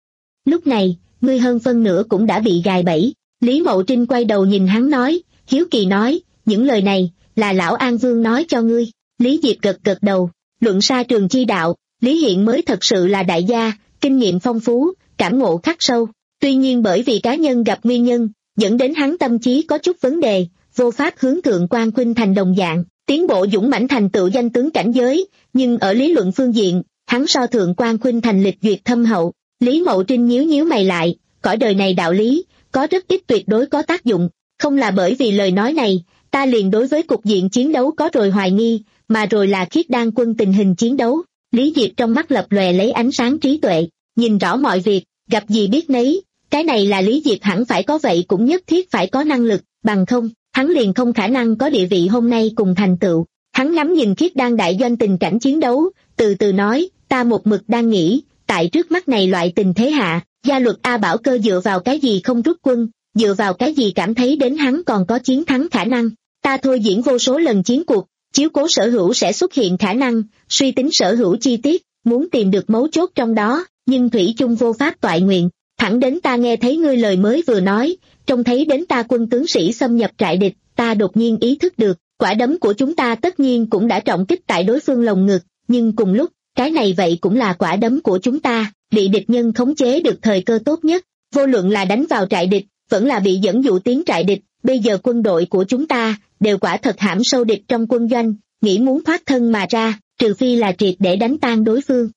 Lúc này, ngươi hơn phân nửa cũng đã bị gài bẫy. Lý Mậu Trinh quay đầu nhìn hắn nói, hiếu kỳ nói, những lời này, là lão An Vương nói cho ngươi. Lý Diệp gật gật đầu, luận sa trường chi đạo, Lý Hiện mới thật sự là đại gia, kinh nghiệm phong phú, cảm ngộ khắc sâu. Tuy nhiên bởi vì cá nhân gặp nguyên nhân, dẫn đến hắn tâm trí có chút vấn đề, vô pháp hướng thượng quan khuynh thành đồng dạng, tiến bộ dũng mãnh thành tựu danh tướng cảnh giới, nhưng ở lý luận phương diện, hắn so thượng quan khuynh thành lịch duyệt thâm hậu. Lý Mậu Trinh nhíu nhíu mày lại, cõi đời này đạo lý, có rất ít tuyệt đối có tác dụng, không là bởi vì lời nói này, ta liền đối với cục diện chiến đấu có rồi hoài nghi, mà rồi là Khiết Đan quân tình hình chiến đấu. Lý Diệp trong mắt lập lòe lấy ánh sáng trí tuệ, nhìn rõ mọi việc, gặp gì biết nấy, cái này là Lý Diệp hẳn phải có, vậy cũng nhất thiết phải có năng lực, bằng không, hắn liền không khả năng có địa vị hôm nay cùng thành tựu. Hắn ngắm nhìn Khiết Đan đại doanh tình cảnh chiến đấu, từ từ nói, ta một mực đang nghĩ, tại trước mắt này loại tình thế hạ, gia luật A Bảo Cơ dựa vào cái gì không rút quân, dựa vào cái gì cảm thấy đến hắn còn có chiến thắng khả năng. Ta thôi diễn vô số lần chiến cuộc, chiếu cố sở hữu sẽ xuất hiện khả năng, suy tính sở hữu chi tiết, muốn tìm được mấu chốt trong đó, nhưng thủy chung vô pháp toại nguyện. Thẳng đến ta nghe thấy ngươi lời mới vừa nói, trông thấy đến ta quân tướng sĩ xâm nhập trại địch, ta đột nhiên ý thức được, quả đấm của chúng ta tất nhiên cũng đã trọng kích tại đối phương lồng ngực, nhưng cùng lúc, cái này vậy cũng là quả đấm của chúng ta, bị địch nhân khống chế được thời cơ tốt nhất, vô luận là đánh vào trại địch, vẫn là bị dẫn dụ tiến trại địch, bây giờ quân đội của chúng ta đều quả thật hãm sâu địch trong quân doanh, nghĩ muốn thoát thân mà ra, trừ phi là triệt để đánh tan đối phương.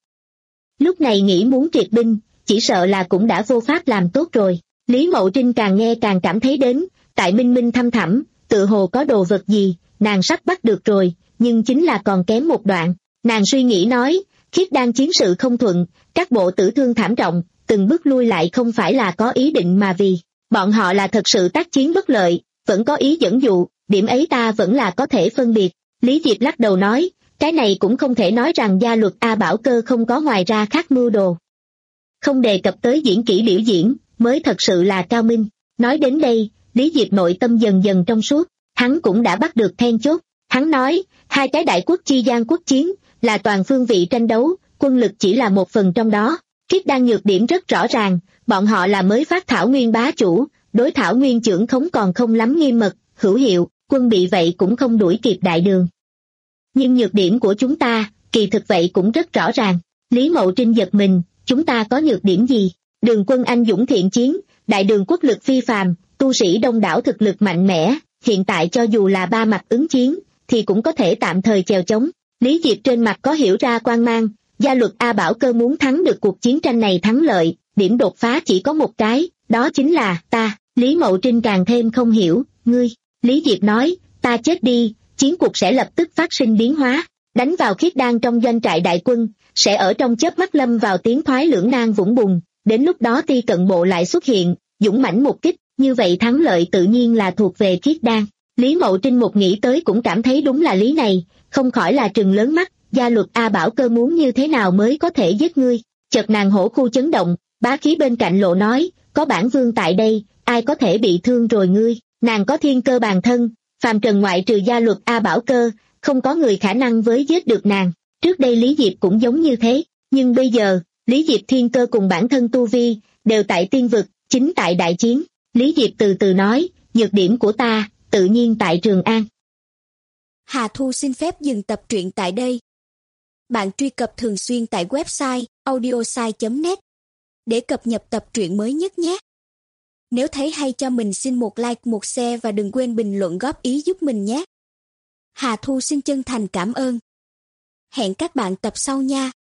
Lúc này nghĩ muốn triệt binh, chỉ sợ là cũng đã vô pháp làm tốt rồi. Lý Mậu Trinh càng nghe càng cảm thấy đến, tại minh minh thăm thẳm, tự hồ có đồ vật gì, nàng sắp bắt được rồi, nhưng chính là còn kém một đoạn. Nàng suy nghĩ nói, Khiết Đan chiến sự không thuận, các bộ tử thương thảm trọng, từng bước lui lại không phải là có ý định mà vì bọn họ là thật sự tác chiến bất lợi, vẫn có ý dẫn dụ, điểm ấy ta vẫn là có thể phân biệt. Lý Diệp lắc đầu nói, cái này cũng không thể nói rằng gia luật A Bảo Cơ không có ngoài ra khác mưu đồ. Không đề cập tới diễn kỹ biểu diễn, mới thật sự là cao minh. Nói đến đây, Lý Diệp nội tâm dần dần trong suốt, hắn cũng đã bắt được then chốt. Hắn nói, hai cái đại quốc chi gian quốc chiến, là toàn phương vị tranh đấu, quân lực chỉ là một phần trong đó. Khiết Đan nhược điểm rất rõ ràng, bọn họ là mới phát thảo nguyên bá chủ, đối thảo nguyên trưởng khống còn không lắm nghiêm mật, hữu hiệu, quân bị vậy cũng không đuổi kịp đại đường. Nhưng nhược điểm của chúng ta, kỳ thực vậy cũng rất rõ ràng. Lý Mậu Trinh giật mình, chúng ta có nhược điểm gì? Đường quân anh dũng thiện chiến, đại đường quốc lực phi phàm, tu sĩ đông đảo thực lực mạnh mẽ, hiện tại cho dù là ba mặt ứng chiến, thì cũng có thể tạm thời chèo chống. Lý Diệp trên mặt có hiểu ra quan mang, gia luật A Bảo Cơ muốn thắng được cuộc chiến tranh này thắng lợi, điểm đột phá chỉ có một cái, đó chính là ta. Lý Mậu Trinh càng thêm không hiểu, ngươi. Lý Diệp nói, ta chết đi, chiến cuộc sẽ lập tức phát sinh biến hóa, đánh vào Khiết Đan trong doanh trại đại quân, sẽ ở trong chớp mắt lâm vào tiến thoái lưỡng nan vũng bùn, đến lúc đó Ti Cận Bộ lại xuất hiện, dũng mãnh một kích, như vậy thắng lợi tự nhiên là thuộc về Khiết Đan. Lý Mậu Trinh một nghĩ tới cũng cảm thấy đúng là lý này, không khỏi là trừng lớn mắt, gia luật A Bảo Cơ muốn như thế nào mới có thể giết ngươi. Chợt nàng hổ khu chấn động, bá khí bên cạnh lộ nói, có bản vương tại đây, ai có thể bị thương rồi ngươi. Nàng có thiên cơ bàn thân, phàm trần ngoại trừ gia luật A Bảo Cơ, không có người khả năng với giết được nàng. Trước đây Lý Diệp cũng giống như thế, nhưng bây giờ, Lý Diệp thiên cơ cùng bản thân tu vi, đều tại tiên vực, chính tại đại chiến. Lý Diệp từ từ nói, nhược điểm của ta, tự nhiên tại Trường An. Hà Thu xin phép dừng tập truyện tại đây. Bạn truy cập thường xuyên tại website audiosai chấm net để cập nhật tập truyện mới nhất nhé. Nếu thấy hay cho mình xin một like, một share và đừng quên bình luận góp ý giúp mình nhé. Hà Thu xin chân thành cảm ơn. Hẹn các bạn tập sau nha.